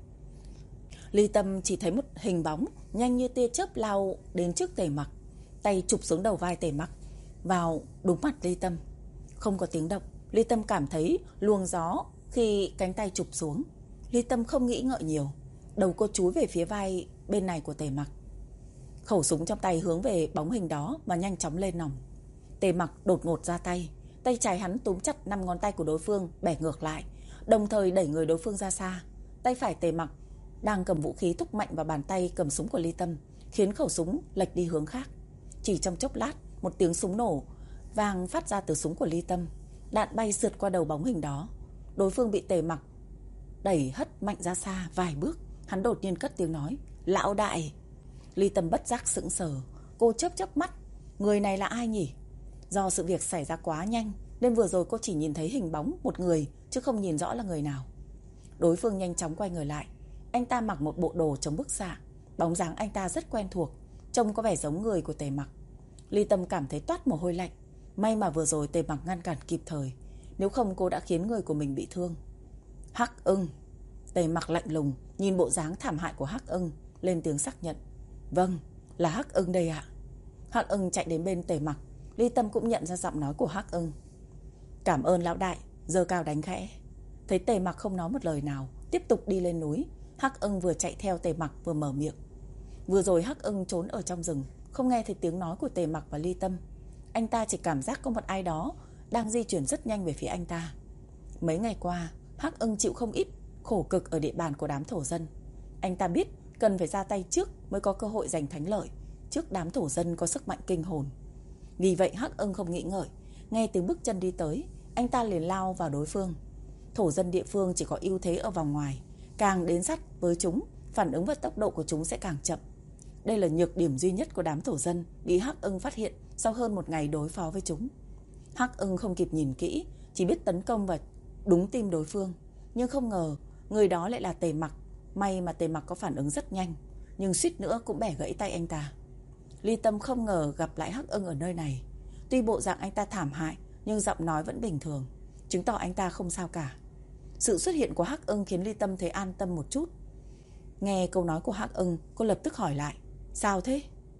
Ly Tâm chỉ thấy một hình bóng nhanh như tia chớp lao đến trước Tề Mặc, tay chụp xuống đầu vai Tề Mặc, vào đúng mặt Ly Tâm. Không có tiếng động, Ly Tâm cảm thấy luồng gió khi cánh tay chụp xuống. Ly Tâm không nghĩ ngợi nhiều, đầu cô chúi về phía vai bên này của Tề Mặc. Khẩu súng trong tay hướng về bóng hình đó mà nhanh chóng lên nòng. Tề Mặc đột ngột ra tay, tay trái hắn túm chặt 5 ngón tay của đối phương bẻ ngược lại, đồng thời đẩy người đối phương ra xa. Tay phải Tề Mặc đang cầm vũ khí thúc mạnh vào bàn tay cầm súng của Ly Tâm, khiến khẩu súng lệch đi hướng khác. Chỉ trong chốc lát, một tiếng súng nổ vang phát ra từ súng của Ly Tâm, đạn bay sượt qua đầu bóng hình đó. Đối phương bị Tề Mặc đẩy hất mạnh ra xa vài bước. Hắn đột nhiên cất tiếng nói, lão đại. Ly Tâm bất giác sững sờ, cô chớp mắt, người này là ai nhỉ? Do sự việc xảy ra quá nhanh nên vừa rồi cô chỉ nhìn thấy hình bóng một người, chứ không nhìn rõ là người nào. Đối phương nhanh chóng quay người lại. Anh ta mặc một bộ đồ chống bức xạ, bóng dáng anh ta rất quen thuộc, trông có vẻ giống người của Tề Mặc. Ly Tâm cảm thấy toát mồ hôi lạnh. May mà vừa rồi Tề Mặc ngăn cản kịp thời, nếu không cô đã khiến người của mình bị thương. Hắc Ưng. Tề Mặc lạnh lùng nhìn bộ dáng thảm hại của Hắc Ưng, lên tiếng xác nhận. Vâng, là Hắc Ưng đây ạ. Hắc Ưng chạy đến bên Tề Mặc. Ly Tâm cũng nhận ra giọng nói của Hắc Ưng. Cảm ơn lão đại. Giơ cao đánh khẽ. Thấy Tề Mặc không nói một lời nào, tiếp tục đi lên núi, Hắc Ưng vừa chạy theo Tề Mặc vừa mở miệng. Vừa rồi Hắc Ưng trốn ở trong rừng, không nghe thấy tiếng nói của Tề Mặc và Ly Tâm. Anh ta chỉ cảm giác có một ai đó đang di chuyển rất nhanh về phía anh ta. Mấy ngày qua, Hắc Ưng chịu không ít khổ cực ở địa bàn của đám thổ dân. Anh ta biết cần phải ra tay trước mới có cơ hội giành thắng lợi trước đám thổ dân có sức mạnh kinh hồn. Vì vậy Hắc Ưng không nghĩ ngợi, nghe tiếng bước chân đi tới, anh ta liền lao vào đối phương. Thổ dân địa phương chỉ có ưu thế ở vòng ngoài, càng đến sát với chúng, phản ứng và tốc độ của chúng sẽ càng chậm. Đây là nhược điểm duy nhất của đám thổ dân bị Hắc Ưng phát hiện sau hơn một ngày đối phó với chúng. Hắc Ưng không kịp nhìn kỹ, chỉ biết tấn công vào đúng tim đối phương, nhưng không ngờ người đó lại là Tề Mặc. May mà Tề Mặc có phản ứng rất nhanh, nhưng suýt nữa cũng bẻ gãy tay anh ta. Ly Tâm không ngờ gặp lại Hắc Ưng ở nơi này. Tuy bộ dạng anh ta thảm hại, nhưng giọng nói vẫn bình thường, chứng tỏ anh ta không sao cả. Sự xuất hiện của Hắc Ưng khiến Ly Tâm thấy an tâm một chút. Nghe câu nói của Hắc Ưng, cô lập tức hỏi lại, sao thế?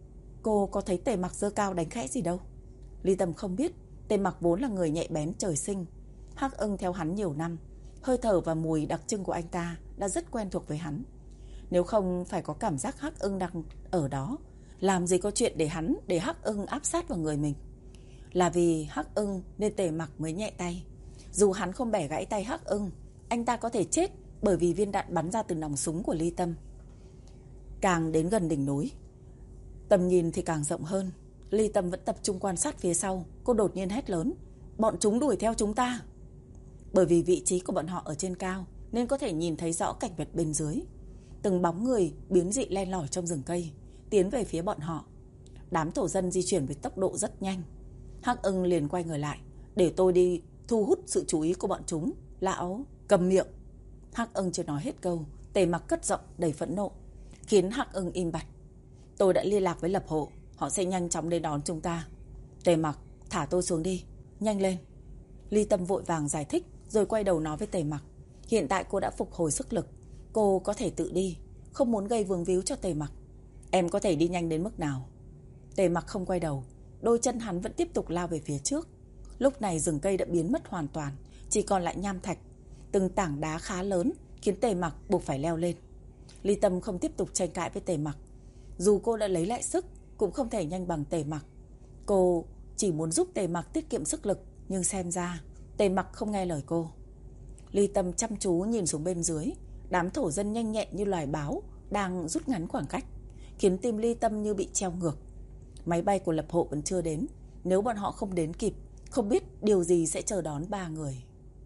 Cô có thấy Tề Mặc giơ cao đánh khẽ gì đâu? Ly Tâm không biết, Tề Mặc vốn là người nhạy bén trời sinh. Hắc Ưng theo hắn nhiều năm, hơi thở và mùi đặc trưng của anh ta đã rất quen thuộc với hắn. Nếu không phải có cảm giác Hắc Ưng đang ở đó, làm gì có chuyện để Hắc Ưng áp sát vào người mình. Là vì Hắc Ưng nên Tề Mặc mới nhẹ tay. Dù hắn không bẻ gãy tay Hắc Ưng, anh ta có thể chết bởi vì viên đạn bắn ra từ nòng súng của Ly Tâm. Càng đến gần đỉnh núi, tầm nhìn thì càng rộng hơn. Ly Tâm vẫn tập trung quan sát phía sau. Cô đột nhiên hét lớn, bọn chúng đuổi theo chúng ta. Bởi vì vị trí của bọn họ ở trên cao nên có thể nhìn thấy rõ cảnh vật bên dưới. Từng bóng người biến dị len lỏi trong rừng cây, tiến về phía bọn họ. Đám thổ dân di chuyển với tốc độ rất nhanh. Hắc Ưng liền quay người lại, để tôi đi thu hút sự chú ý của bọn chúng. Lão cầm miệng. Hắc Ưng chưa nói hết câu, Tề Mặc cất giọng đầy phẫn nộ, khiến Hắc Ưng im bặt. Tôi đã liên lạc với lập hộ, họ sẽ nhanh chóng đến đón chúng ta. Tề Mặc, thả tôi xuống đi, nhanh lên. Ly Tâm vội vàng giải thích, rồi quay đầu nói với Tề Mặc. Hiện tại cô đã phục hồi sức lực, cô có thể tự đi, không muốn gây vương víu cho Tề Mặc. Em có thể đi nhanh đến mức nào? Tề Mặc không quay đầu, đôi chân hắn vẫn tiếp tục lao về phía trước. Lúc này rừng cây đã biến mất hoàn toàn, chỉ còn lại nham thạch. Từng tảng đá khá lớn khiến Tề Mặc buộc phải leo lên. Ly Tâm không tiếp tục tranh cãi với Tề Mặc. Dù cô đã lấy lại sức cũng không thể nhanh bằng Tề Mặc. Cô chỉ muốn giúp Tề Mặc tiết kiệm sức lực, nhưng xem ra Tề Mặc không nghe lời cô. Ly Tâm chăm chú nhìn xuống bên dưới. Đám thổ dân nhanh nhẹn như loài báo đang rút ngắn khoảng cách, khiến tim Ly Tâm như bị treo ngược. Máy bay của Lập Hộ vẫn chưa đến. Nếu bọn họ không đến kịp, không biết điều gì sẽ chờ đón ba người.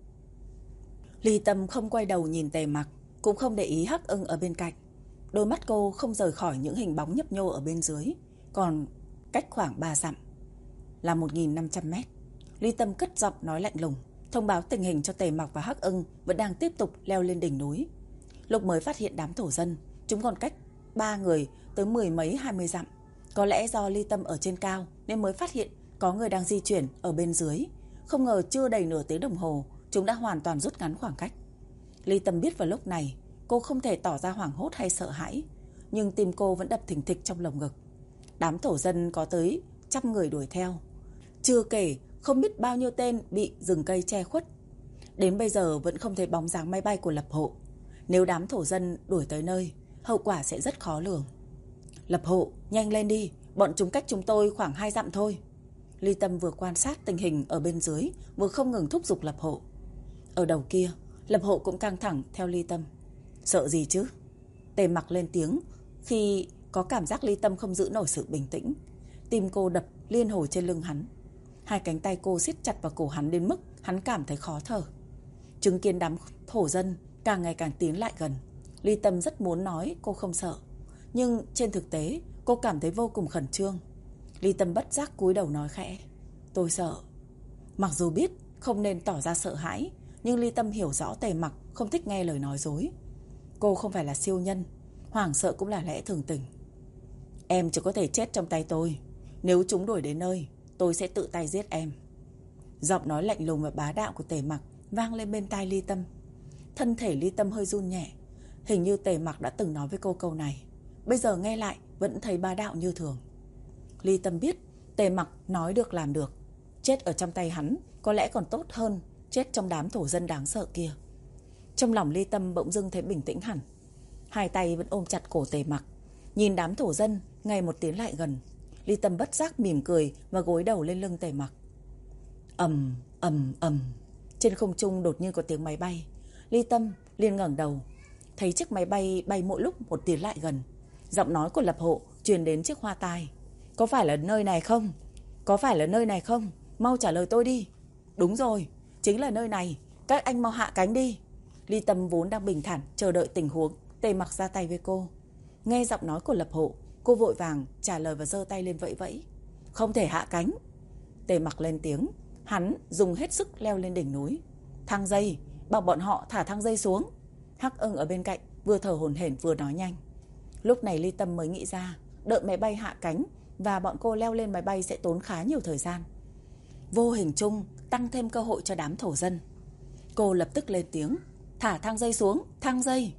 Ly Tâm không quay đầu nhìn Tề Mặc, cũng không để ý Hắc Ưng ở bên cạnh. Đôi mắt cô không rời khỏi những hình bóng nhấp nhô ở bên dưới, còn cách khoảng 3 dặm là 1.500 mét. Ly Tâm cất giọng nói lạnh lùng, thông báo tình hình cho Tề Mặc và Hắc Ưng vẫn đang tiếp tục leo lên đỉnh núi. Lúc mới phát hiện đám thổ dân, chúng còn cách 3 người tới 10 mấy 20 dặm. Có lẽ do Ly Tâm ở trên cao nên mới phát hiện có người đang di chuyển ở bên dưới. Không ngờ chưa đầy nửa tiếng đồng hồ, chúng đã hoàn toàn rút ngắn khoảng cách. Ly Tâm biết vào lúc này cô không thể tỏ ra hoảng hốt hay sợ hãi, nhưng tim cô vẫn đập thình thịch trong lồng ngực. Đám thổ dân có tới 100 người đuổi theo, chưa kể không biết bao nhiêu tên bị rừng cây che khuất. Đến bây giờ vẫn không thấy bóng dáng máy bay của Lập Hộ. Nếu đám thổ dân đuổi tới nơi, hậu quả sẽ rất khó lường. Lập Hộ, nhanh lên đi, bọn chúng cách chúng tôi khoảng 2 dặm thôi. Ly Tâm vừa quan sát tình hình ở bên dưới, vừa không ngừng thúc giục Lập Hộ. Ở đầu kia, Lập Hộ cũng căng thẳng theo Ly Tâm. Sợ gì chứ? Tề Mặc lên tiếng khi có cảm giác Ly Tâm không giữ nổi sự bình tĩnh. Tim cô đập liên hồi trên lưng hắn. Hai cánh tay cô siết chặt vào cổ hắn đến mức hắn cảm thấy khó thở. Chứng kiến đám thổ dân càng ngày càng tiến lại gần, Ly Tâm rất muốn nói cô không sợ, nhưng trên thực tế cô cảm thấy vô cùng khẩn trương. Ly Tâm bất giác cúi đầu nói khẽ, tôi sợ. Mặc dù biết không nên tỏ ra sợ hãi, nhưng Ly Tâm hiểu rõ Tề Mặc không thích nghe lời nói dối. Cô không phải là siêu nhân, hoảng sợ cũng là lẽ thường tình. Em chỉ có thể chết trong tay tôi. Nếu chúng đuổi đến nơi, tôi sẽ tự tay giết em. Giọng nói lạnh lùng và bá đạo của Tề Mặc vang lên bên tai Ly Tâm. Thân thể Ly Tâm hơi run nhẹ. Hình như Tề Mặc đã từng nói với cô câu này, bây giờ nghe lại vẫn thấy bá đạo như thường. Ly Tâm biết Tề Mặc nói được làm được. Chết ở trong tay hắn có lẽ còn tốt hơn chết trong đám thổ dân đáng sợ kia. Trong lòng Ly Tâm bỗng dưng thấy bình tĩnh hẳn. Hai tay vẫn ôm chặt cổ Tề Mặc. Nhìn đám thổ dân ngày một tiến lại gần, Ly Tâm bất giác mỉm cười và gối đầu lên lưng Tề Mặc. Ầm ầm ầm. Trên không trung đột nhiên có tiếng máy bay. Ly Tâm liền ngẩng đầu, thấy chiếc máy bay bay mỗi lúc một tiến lại gần. Giọng nói của Lập Hộ truyền đến chiếc hoa tai. Có phải là nơi này không? Có phải là nơi này không? Mau trả lời tôi đi. Đúng rồi, chính là nơi này. Các anh mau hạ cánh đi. Ly Tâm vốn đang bình thản chờ đợi tình huống Tề Mặc ra tay với cô. Nghe giọng nói của Lập Hộ, cô vội vàng trả lời và giơ tay lên vẫy vẫy. Không thể hạ cánh. Tề Mặc lên tiếng. Hắn dùng hết sức leo lên đỉnh núi. Thang dây, bảo bọn họ thả thang dây xuống. Hắc Ưng ở bên cạnh vừa thở hổn hển vừa nói nhanh. Lúc này Ly Tâm mới nghĩ ra, đợi máy bay hạ cánh và bọn cô leo lên máy bay sẽ tốn khá nhiều thời gian. Vô hình chung tăng thêm cơ hội cho đám thổ dân. Cô lập tức lên tiếng. Thả thang dây xuống, thang dây.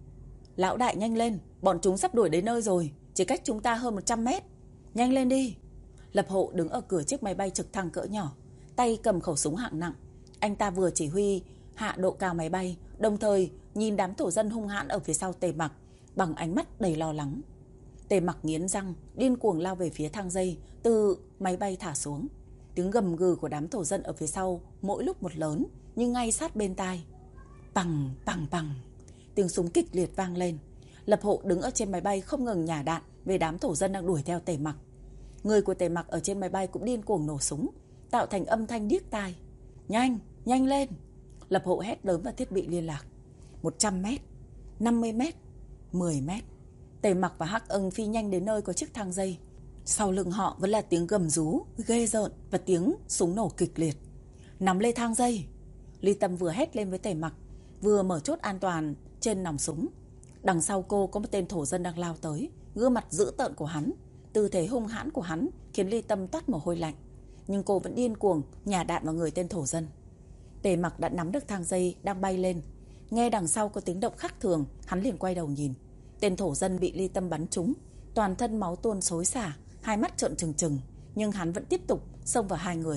Lão đại nhanh lên, bọn chúng sắp đuổi đến nơi rồi, chỉ cách chúng ta hơn 100 mét. Nhanh lên đi. Lập Hộ đứng ở cửa chiếc máy bay trực thăng cỡ nhỏ, tay cầm khẩu súng hạng nặng. Anh ta vừa chỉ huy hạ độ cao máy bay, đồng thời nhìn đám thổ dân hung hãn ở phía sau Tề Mặc bằng ánh mắt đầy lo lắng. Tề Mặc nghiến răng, điên cuồng lao về phía thang dây từ máy bay thả xuống. Tiếng gầm gừ của đám thổ dân ở phía sau mỗi lúc một lớn, nhưng ngay sát bên tai. Pằng pằng pằng, tiếng súng kịch liệt vang lên. Lập Hộ đứng ở trên máy bay không ngừng nhả đạn về đám thổ dân đang đuổi theo Tề Mặc. Người của Tề Mặc ở trên máy bay cũng điên cuồng nổ súng, tạo thành âm thanh điếc tai. Nhanh, nhanh lên. Lập Hộ hét lớn vào thiết bị liên lạc. 100 mét, 50 mét, 10 mét. Tề Mặc và Hắc Ưng phi nhanh đến nơi có chiếc thang dây. Sau lưng họ vẫn là tiếng gầm rú ghê rợn và tiếng súng nổ kịch liệt. Nắm lấy thang dây. Ly Tâm vừa hét lên với Tề Mặc, vừa mở chốt an toàn trên nòng súng. Đằng sau cô có một tên thổ dân đang lao tới. Gương mặt dữ tợn của hắn, tư thế hung hãn của hắn khiến Ly Tâm toát mồ hôi lạnh. Nhưng cô vẫn điên cuồng nhả đạn vào người tên thổ dân. Tề Mặc đã nắm được thang dây đang bay lên. Nghe đằng sau có tiếng động khác thường, hắn liền quay đầu nhìn. Tên thổ dân bị Ly Tâm bắn trúng, toàn thân máu tuôn xối xả, hai mắt trợn trừng trừng, nhưng hắn vẫn tiếp tục xông vào hai người.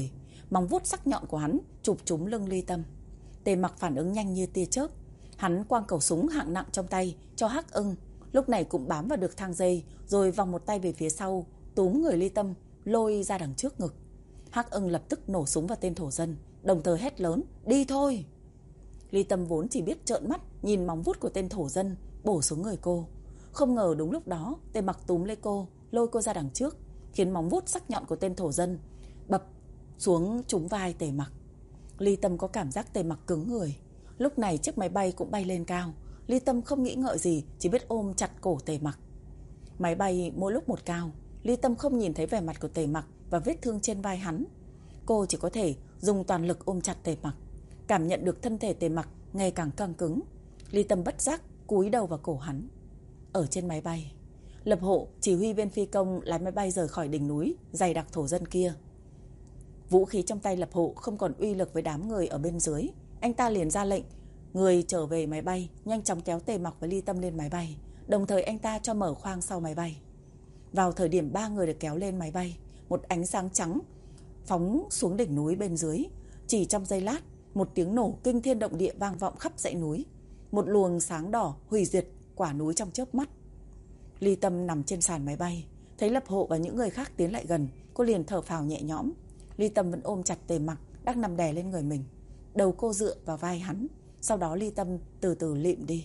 Móng vuốt sắc nhọn của hắn chụp trúng lưng Ly Tâm. Tề Mặc phản ứng nhanh như tia chớp. Hắn quăng khẩu súng hạng nặng trong tay cho Hắc Ưng, lúc này cũng bám vào được thang dây, rồi vòng một tay về phía sau, túm người Ly Tâm lôi ra đằng trước ngực. Hắc Ưng lập tức nổ súng vào tên thổ dân, đồng thời hét lớn: "Đi thôi!" Ly Tâm vốn chỉ biết trợn mắt nhìn móng vuốt của tên thổ dân bổ xuống người cô. Không ngờ đúng lúc đó, Tề Mặc túm lấy cô, lôi cô ra đằng trước, khiến móng vuốt sắc nhọn của tên thổ dân bập xuống trúng vai Tề Mặc. Ly Tâm có cảm giác Tề Mặc cứng người. Lúc này chiếc máy bay cũng bay lên cao. Ly Tâm không nghĩ ngợi gì, chỉ biết ôm chặt cổ Tề Mặc. Máy bay mỗi lúc một cao, Ly Tâm không nhìn thấy vẻ mặt của Tề Mặc và vết thương trên vai hắn. Cô chỉ có thể dùng toàn lực ôm chặt Tề Mặc, cảm nhận được thân thể Tề Mặc ngày càng căng cứng. Ly Tâm bất giác cúi đầu vào cổ hắn. Ở trên máy bay, Lập Hộ, chỉ huy viên phi công lái máy bay rời khỏi đỉnh núi dày đặc thổ dân kia. Vũ khí trong tay Lập Hộ không còn uy lực với đám người ở bên dưới. Anh ta liền ra lệnh người trở về máy bay, nhanh chóng kéo Tề Mặc và Ly Tâm lên máy bay. Đồng thời anh ta cho mở khoang sau máy bay. Vào thời điểm 3 người được kéo lên máy bay, một ánh sáng trắng phóng xuống đỉnh núi bên dưới. Chỉ trong giây lát, một tiếng nổ kinh thiên động địa vang vọng khắp dãy núi. Một luồng sáng đỏ hủy diệt quả núi trong chớp mắt. Ly Tâm nằm trên sàn máy bay, thấy Lập Hộ và những người khác tiến lại gần, cô liền thở phào nhẹ nhõm. Ly Tâm vẫn ôm chặt Tề Mặc đang nằm đè lên người mình, đầu cô dựa vào vai hắn. Sau đó Ly Tâm từ từ lịm đi.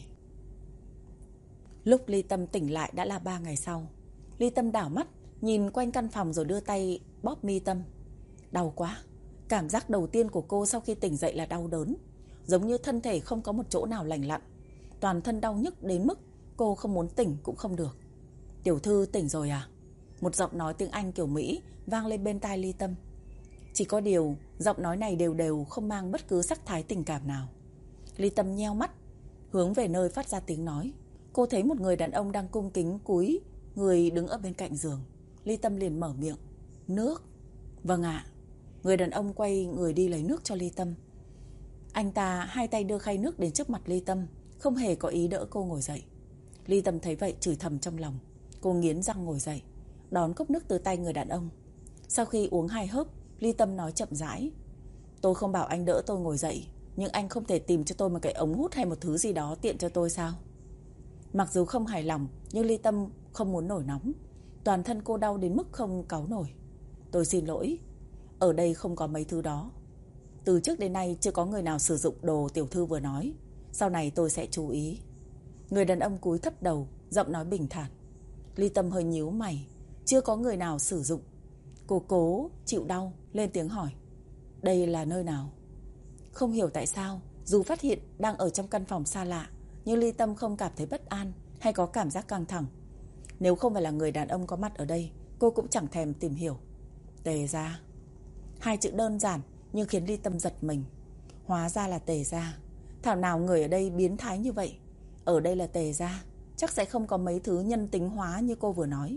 Lúc Ly Tâm tỉnh lại đã là 3 ngày sau. Ly Tâm đảo mắt nhìn quanh căn phòng rồi đưa tay bóp mi tâm. Đau quá. Cảm giác đầu tiên của cô sau khi tỉnh dậy là đau đớn, giống như thân thể không có một chỗ nào lành lặn. Toàn thân đau nhức đến mức cô không muốn tỉnh cũng không được. "Tiểu thư tỉnh rồi à?" Một giọng nói tiếng Anh kiểu Mỹ vang lên bên tai Ly Tâm. Chỉ có điều giọng nói này đều đều không mang bất cứ sắc thái tình cảm nào. Ly Tâm nheo mắt hướng về nơi phát ra tiếng nói. Cô thấy một người đàn ông đang cung kính cúi người đứng ở bên cạnh giường. Ly Tâm liền mở miệng: "Nước." "Vâng ạ." Người đàn ông quay người đi lấy nước cho Ly Tâm. Anh ta hai tay đưa khay nước đến trước mặt Ly Tâm, không hề có ý đỡ cô ngồi dậy. Ly Tâm thấy vậy chửi thầm trong lòng. Cô nghiến răng ngồi dậy, đón cốc nước từ tay người đàn ông. Sau khi uống 2 hớp, Ly Tâm nói chậm rãi: "Tôi không bảo anh đỡ tôi ngồi dậy, nhưng anh không thể tìm cho tôi một cái ống hút hay một thứ gì đó tiện cho tôi sao?" Mặc dù không hài lòng, nhưng Ly Tâm không muốn nổi nóng. Toàn thân cô đau đến mức không cáu nổi. "Tôi xin lỗi, ở đây không có mấy thứ đó. Từ trước đến nay chưa có người nào sử dụng đồ tiểu thư vừa nói. Sau này tôi sẽ chú ý." Người đàn ông cúi thấp đầu, giọng nói bình thản. Ly Tâm hơi nhíu mày. Chưa có người nào sử dụng. Cô cố chịu đau, lên tiếng hỏi: "Đây là nơi nào?" Không hiểu tại sao, dù phát hiện đang ở trong căn phòng xa lạ, nhưng Ly Tâm không cảm thấy bất an hay có cảm giác căng thẳng. Nếu không phải là người đàn ông có mặt ở đây, cô cũng chẳng thèm tìm hiểu. Tề gia. 2 chữ đơn giản nhưng khiến Ly Tâm giật mình. Hóa ra là Tề gia. Thảo nào người ở đây biến thái như vậy. Ở đây là Tề gia, chắc sẽ không có mấy thứ nhân tính hóa như cô vừa nói.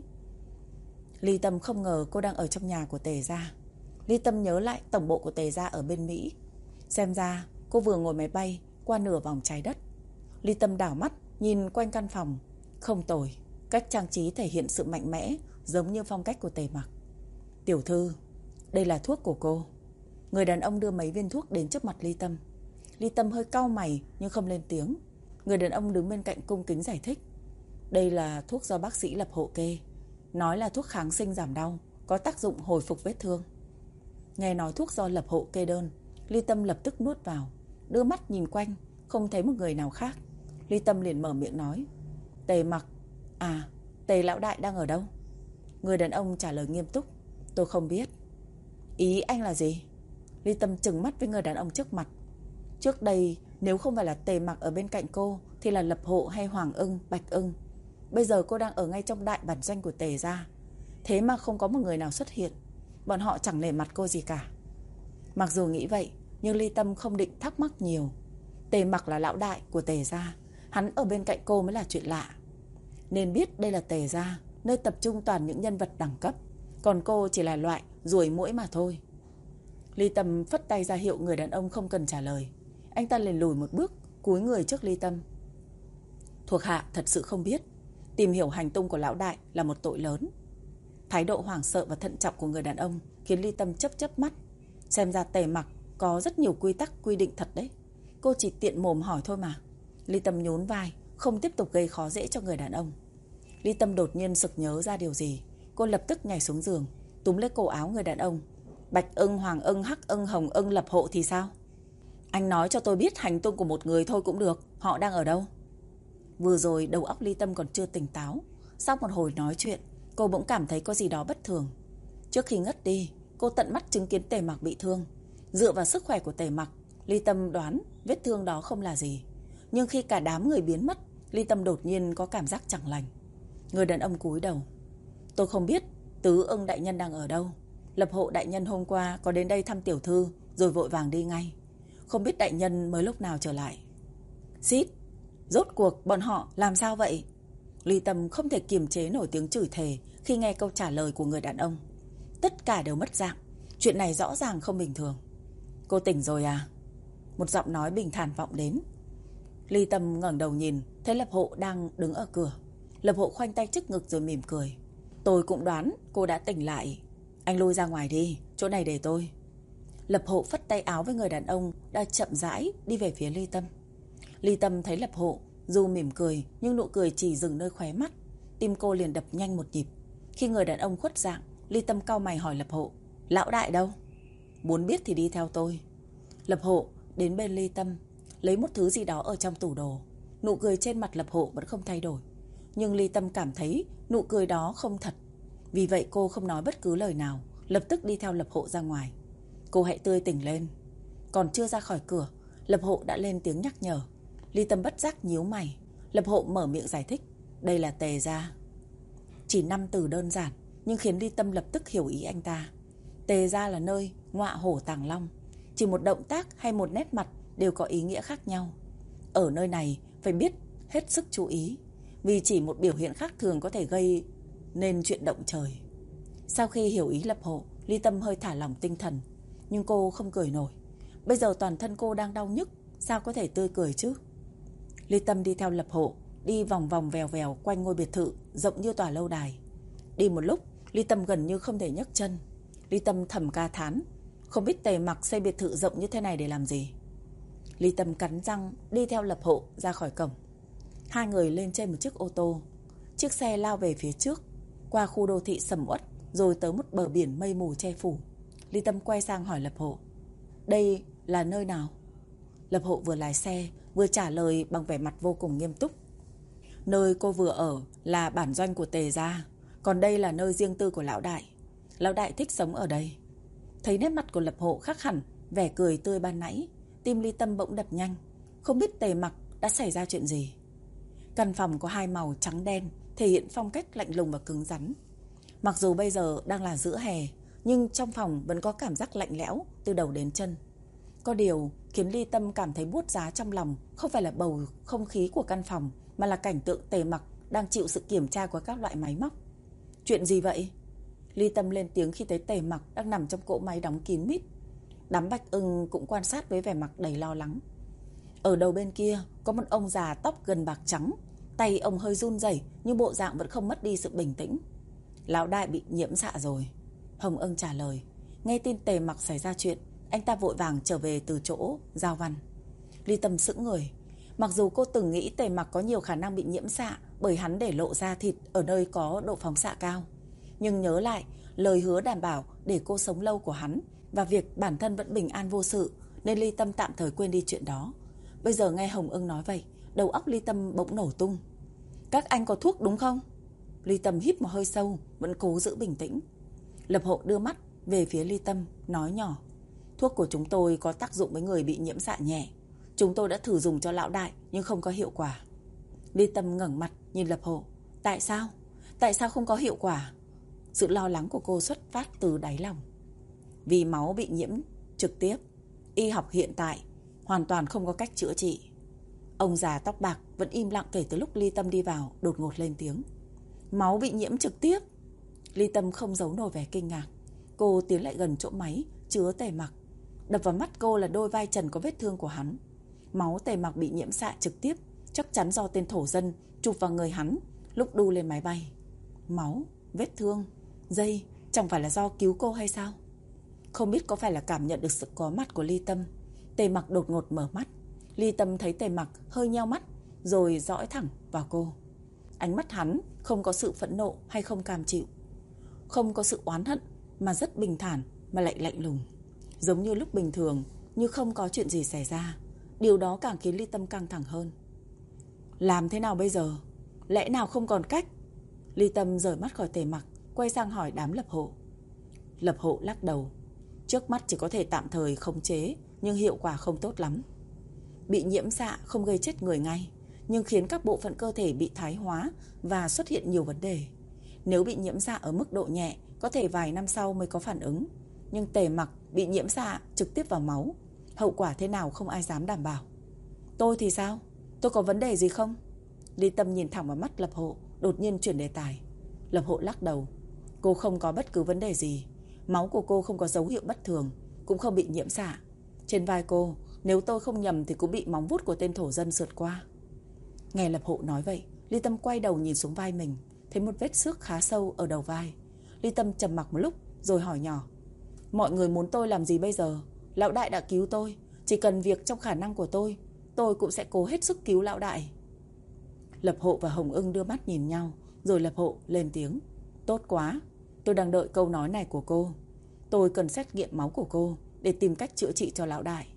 Ly Tâm không ngờ cô đang ở trong nhà của Tề gia. Ly Tâm nhớ lại tổng bộ của Tề gia ở bên Mỹ. Xem ra cô vừa ngồi máy bay qua nửa vòng trái đất. Ly Tâm đảo mắt nhìn quanh căn phòng. Không tồi, cách trang trí thể hiện sự mạnh mẽ, giống như phong cách của Tề Mặc. "Tiểu thư, đây là thuốc của cô." Người đàn ông đưa mấy viên thuốc đến trước mặt Ly Tâm. Ly Tâm hơi cau mày nhưng không lên tiếng. Người đàn ông đứng bên cạnh cung kính giải thích: "Đây là thuốc do bác sĩ Lập Hộ kê, nói là thuốc kháng sinh giảm đau, có tác dụng hồi phục vết thương." Nghe nói thuốc do Lập Hộ kê đơn, Ly Tâm lập tức nuốt vào, đưa mắt nhìn quanh, không thấy một người nào khác. Ly Tâm liền mở miệng nói: "Tề Mặc, à, Tề lão đại đang ở đâu?" Người đàn ông trả lời nghiêm túc: "Tôi không biết." "Ý anh là gì?" Ly Tâm trừng mắt với người đàn ông trước mặt. Trước đây nếu không phải là Tề Mặc ở bên cạnh cô thì là Lập Hộ hay Hoàng Ưng, Bạch Ưng. Bây giờ cô đang ở ngay trong đại bản doanh của Tề gia, thế mà không có một người nào xuất hiện. Bọn họ chẳng nể mặt cô gì cả. Mặc dù nghĩ vậy, nhưng Ly Tâm không định thắc mắc nhiều. Tề Mặc là lão đại của Tề gia, hắn ở bên cạnh cô mới là chuyện lạ. Nên biết đây là Tề gia, nơi tập trung toàn những nhân vật đẳng cấp, còn cô chỉ là loại ruồi muỗi mà thôi. Ly Tâm phất tay ra hiệu người đàn ông không cần trả lời. Anh ta liền lùi một bước, cúi người trước Ly Tâm. "Thuộc hạ thật sự không biết. Tìm hiểu hành tung của lão đại là một tội lớn." Thái độ hoảng sợ và thận trọng của người đàn ông khiến Ly Tâm chớp chớp mắt. Xem ra Tề Mặc có rất nhiều quy tắc quy định thật đấy. Cô chỉ tiện mồm hỏi thôi mà. Ly Tâm nhún vai, không tiếp tục gây khó dễ cho người đàn ông. Ly Tâm đột nhiên sực nhớ ra điều gì. Cô lập tức nhảy xuống giường, túm lấy cổ áo người đàn ông. Bạch ưng, hoàng ưng, hắc ưng, hồng ưng, lập hộ thì sao? Anh nói cho tôi biết hành tung của một người thôi cũng được. Họ đang ở đâu? Vừa rồi đầu óc Ly Tâm còn chưa tỉnh táo. Sau một hồi nói chuyện, cô bỗng cảm thấy có gì đó bất thường. Trước khi ngất đi, cô tận mắt chứng kiến Tề Mặc bị thương. Dựa vào sức khỏe của Tề Mặc, Ly Tâm đoán vết thương đó không là gì. Nhưng khi cả đám người biến mất, Ly Tâm đột nhiên có cảm giác chẳng lành. Người đàn ông cúi đầu. Tôi không biết Tứ Ưng đại nhân đang ở đâu. Lập hộ đại nhân hôm qua có đến đây thăm tiểu thư, rồi vội vàng đi ngay. Không biết đại nhân mới lúc nào trở lại. Xít, rốt cuộc bọn họ làm sao vậy? Ly Tâm không thể kiềm chế nổi tiếng chửi thề khi nghe câu trả lời của người đàn ông. Tất cả đều mất dạng. Chuyện này rõ ràng không bình thường. Cô tỉnh rồi à? Một giọng nói bình thản vọng đến. Ly Tâm ngẩng đầu nhìn, thấy Lập Hộ đang đứng ở cửa. Lập Hộ khoanh tay trước ngực rồi mỉm cười. Tôi cũng đoán cô đã tỉnh lại. Anh lui ra ngoài đi, chỗ này để tôi. Lập Hộ phất tay áo với người đàn ông đang chậm rãi đi về phía Ly Tâm. Ly Tâm thấy Lập Hộ dù mỉm cười nhưng nụ cười chỉ dừng nơi khóe mắt. Tim cô liền đập nhanh một nhịp. Khi người đàn ông khuất dạng, Ly Tâm cau mày hỏi Lập Hộ. Lão đại đâu? Muốn biết thì đi theo tôi. Lập Hộ đến bên Ly Tâm, lấy một thứ gì đó ở trong tủ đồ. Nụ cười trên mặt Lập Hộ vẫn không thay đổi. Nhưng Ly Tâm cảm thấy nụ cười đó không thật. Vì vậy cô không nói bất cứ lời nào, lập tức đi theo Lập Hộ ra ngoài. Cô hãy tươi tỉnh lên. Còn chưa ra khỏi cửa, Lập Hộ đã lên tiếng nhắc nhở. Ly Tâm bất giác nhíu mày. Lập Hộ mở miệng giải thích. Đây là Tề gia. Chỉ 5 từ đơn giản nhưng khiến Ly Tâm lập tức hiểu ý anh ta. Tề gia là nơi ngọa hổ tàng long. Chỉ một động tác hay một nét mặt đều có ý nghĩa khác nhau. Ở nơi này phải biết hết sức chú ý, vì chỉ một biểu hiện khác thường có thể gây nên chuyện động trời. Sau khi hiểu ý Lập Hộ, Ly Tâm hơi thả lỏng tinh thần. Nhưng cô không cười nổi. Bây giờ toàn thân cô đang đau nhức, sao có thể tươi cười chứ? Ly Tâm đi theo Lập Hộ, đi vòng vòng vèo vèo quanh ngôi biệt thự rộng như tòa lâu đài. Đi một lúc, Ly Tâm gần như không thể nhấc chân. Ly Tâm thầm ca thán, không biết Tề Mặc xây biệt thự rộng như thế này để làm gì. Ly Tâm cắn răng đi theo Lập Hộ ra khỏi cổng. Hai người lên trên một chiếc ô tô. Chiếc xe lao về phía trước, qua khu đô thị sầm uất, rồi tới một bờ biển mây mù che phủ. Ly Tâm quay sang hỏi Lập Hộ. Đây là nơi nào? Lập Hộ vừa lái xe vừa trả lời bằng vẻ mặt vô cùng nghiêm túc. Nơi cô vừa ở là bản doanh của Tề gia, còn đây là nơi riêng tư của lão đại. Lão đại thích sống ở đây. Thấy nét mặt của Lập Hộ khác hẳn vẻ cười tươi ban nãy, tim Ly Tâm bỗng đập nhanh. Không biết Tề Mặc đã xảy ra chuyện gì. Căn phòng có hai màu trắng đen, thể hiện phong cách lạnh lùng và cứng rắn. Mặc dù bây giờ đang là giữa hè, nhưng trong phòng vẫn có cảm giác lạnh lẽo từ đầu đến chân. Có điều khiến Ly Tâm cảm thấy buốt giá trong lòng không phải là bầu không khí của căn phòng, mà là cảnh tượng Tề Mặc đang chịu sự kiểm tra của các loại máy móc. Chuyện gì vậy? Ly Tâm lên tiếng khi thấy Tề Mặc đang nằm trong cỗ máy đóng kín mít. Đám Bạch Ưng cũng quan sát với vẻ mặt đầy lo lắng. Ở đầu bên kia có một ông già tóc gần bạc trắng. Tay ông hơi run rẩy nhưng bộ dạng vẫn không mất đi sự bình tĩnh. Lão đại bị nhiễm xạ rồi, Hồng Ưng trả lời. Nghe tin Tề Mặc xảy ra chuyện, anh ta vội vàng trở về từ chỗ giao văn. Ly Tâm sững người. Mặc dù cô từng nghĩ Tề Mặc có nhiều khả năng bị nhiễm xạ bởi hắn để lộ ra thịt ở nơi có độ phóng xạ cao, nhưng nhớ lại lời hứa đảm bảo để cô sống lâu của hắn và việc bản thân vẫn bình an vô sự, nên Ly Tâm tạm thời quên đi chuyện đó. Bây giờ nghe Hồng Ưng nói vậy, đầu óc Ly Tâm bỗng nổ tung. Các anh có thuốc đúng không? Ly Tâm hít một hơi sâu, vẫn cố giữ bình tĩnh. Lập Hộ đưa mắt về phía Ly Tâm, nói nhỏ. Thuốc của chúng tôi có tác dụng với người bị nhiễm xạ nhẹ. Chúng tôi đã thử dùng cho lão đại nhưng không có hiệu quả. Ly Tâm ngẩng mặt nhìn Lập Hộ. Tại sao? Tại sao không có hiệu quả? Sự lo lắng của cô xuất phát từ đáy lòng. Vì máu bị nhiễm trực tiếp, y học hiện tại hoàn toàn không có cách chữa trị. Ông già tóc bạc vẫn im lặng kể từ lúc Ly Tâm đi vào, đột ngột lên tiếng. Máu bị nhiễm trực tiếp? Ly Tâm không giấu nổi vẻ kinh ngạc. Cô tiến lại gần chỗ máy chứa Tề Mặc. Đập vào mắt cô là đôi vai trần có vết thương của hắn. Máu Tề Mặc bị nhiễm xạ trực tiếp, chắc chắn do tên thổ dân chụp vào người hắn lúc đu lên máy bay. Máu, vết thương, dây, chẳng phải là do cứu cô hay sao? Không biết có phải là cảm nhận được sự có mặt của Ly Tâm, Tề Mặc đột ngột mở mắt. Ly Tâm thấy Tề Mặc hơi nheo mắt, rồi dõi thẳng vào cô. Ánh mắt hắn không có sự phẫn nộ hay không cam chịu, không có sự oán hận, mà rất bình thản mà lại lạnh lùng, giống như lúc bình thường, như không có chuyện gì xảy ra. Điều đó càng khiến Ly Tâm căng thẳng hơn. Làm thế nào bây giờ? Lẽ nào không còn cách? Ly Tâm rời mắt khỏi Tề Mặc, quay sang hỏi đám lập hộ. Lập hộ lắc đầu. Trước mắt chỉ có thể tạm thời khống chế, nhưng hiệu quả không tốt lắm. Bị nhiễm xạ không gây chết người ngay, nhưng khiến các bộ phận cơ thể bị thái hóa và xuất hiện nhiều vấn đề. Nếu bị nhiễm xạ ở mức độ nhẹ, có thể vài năm sau mới có phản ứng. Nhưng Tề Mặc bị nhiễm xạ trực tiếp vào máu, hậu quả thế nào không ai dám đảm bảo. Tôi thì sao? Tôi có vấn đề gì không? Ly Tâm nhìn thẳng vào mắt Lập Hộ, đột nhiên chuyển đề tài. Lập Hộ lắc đầu. Cô không có bất cứ vấn đề gì. Máu của cô không có dấu hiệu bất thường, cũng không bị nhiễm xạ. Trên vai cô, nếu tôi không nhầm thì cũng bị móng vuốt của tên thổ dân sượt qua. Nghe Lập Hộ nói vậy, Ly Tâm quay đầu nhìn xuống vai mình, thấy một vết xước khá sâu ở đầu vai. Ly Tâm trầm mặc một lúc rồi hỏi nhỏ. Mọi người muốn tôi làm gì bây giờ? Lão đại đã cứu tôi, chỉ cần việc trong khả năng của tôi cũng sẽ cố hết sức cứu lão đại. Lập Hộ và Hồng Ưng đưa mắt nhìn nhau, rồi Lập Hộ lên tiếng. Tốt quá, tôi đang đợi câu nói này của cô. Tôi cần xét nghiệm máu của cô để tìm cách chữa trị cho lão đại.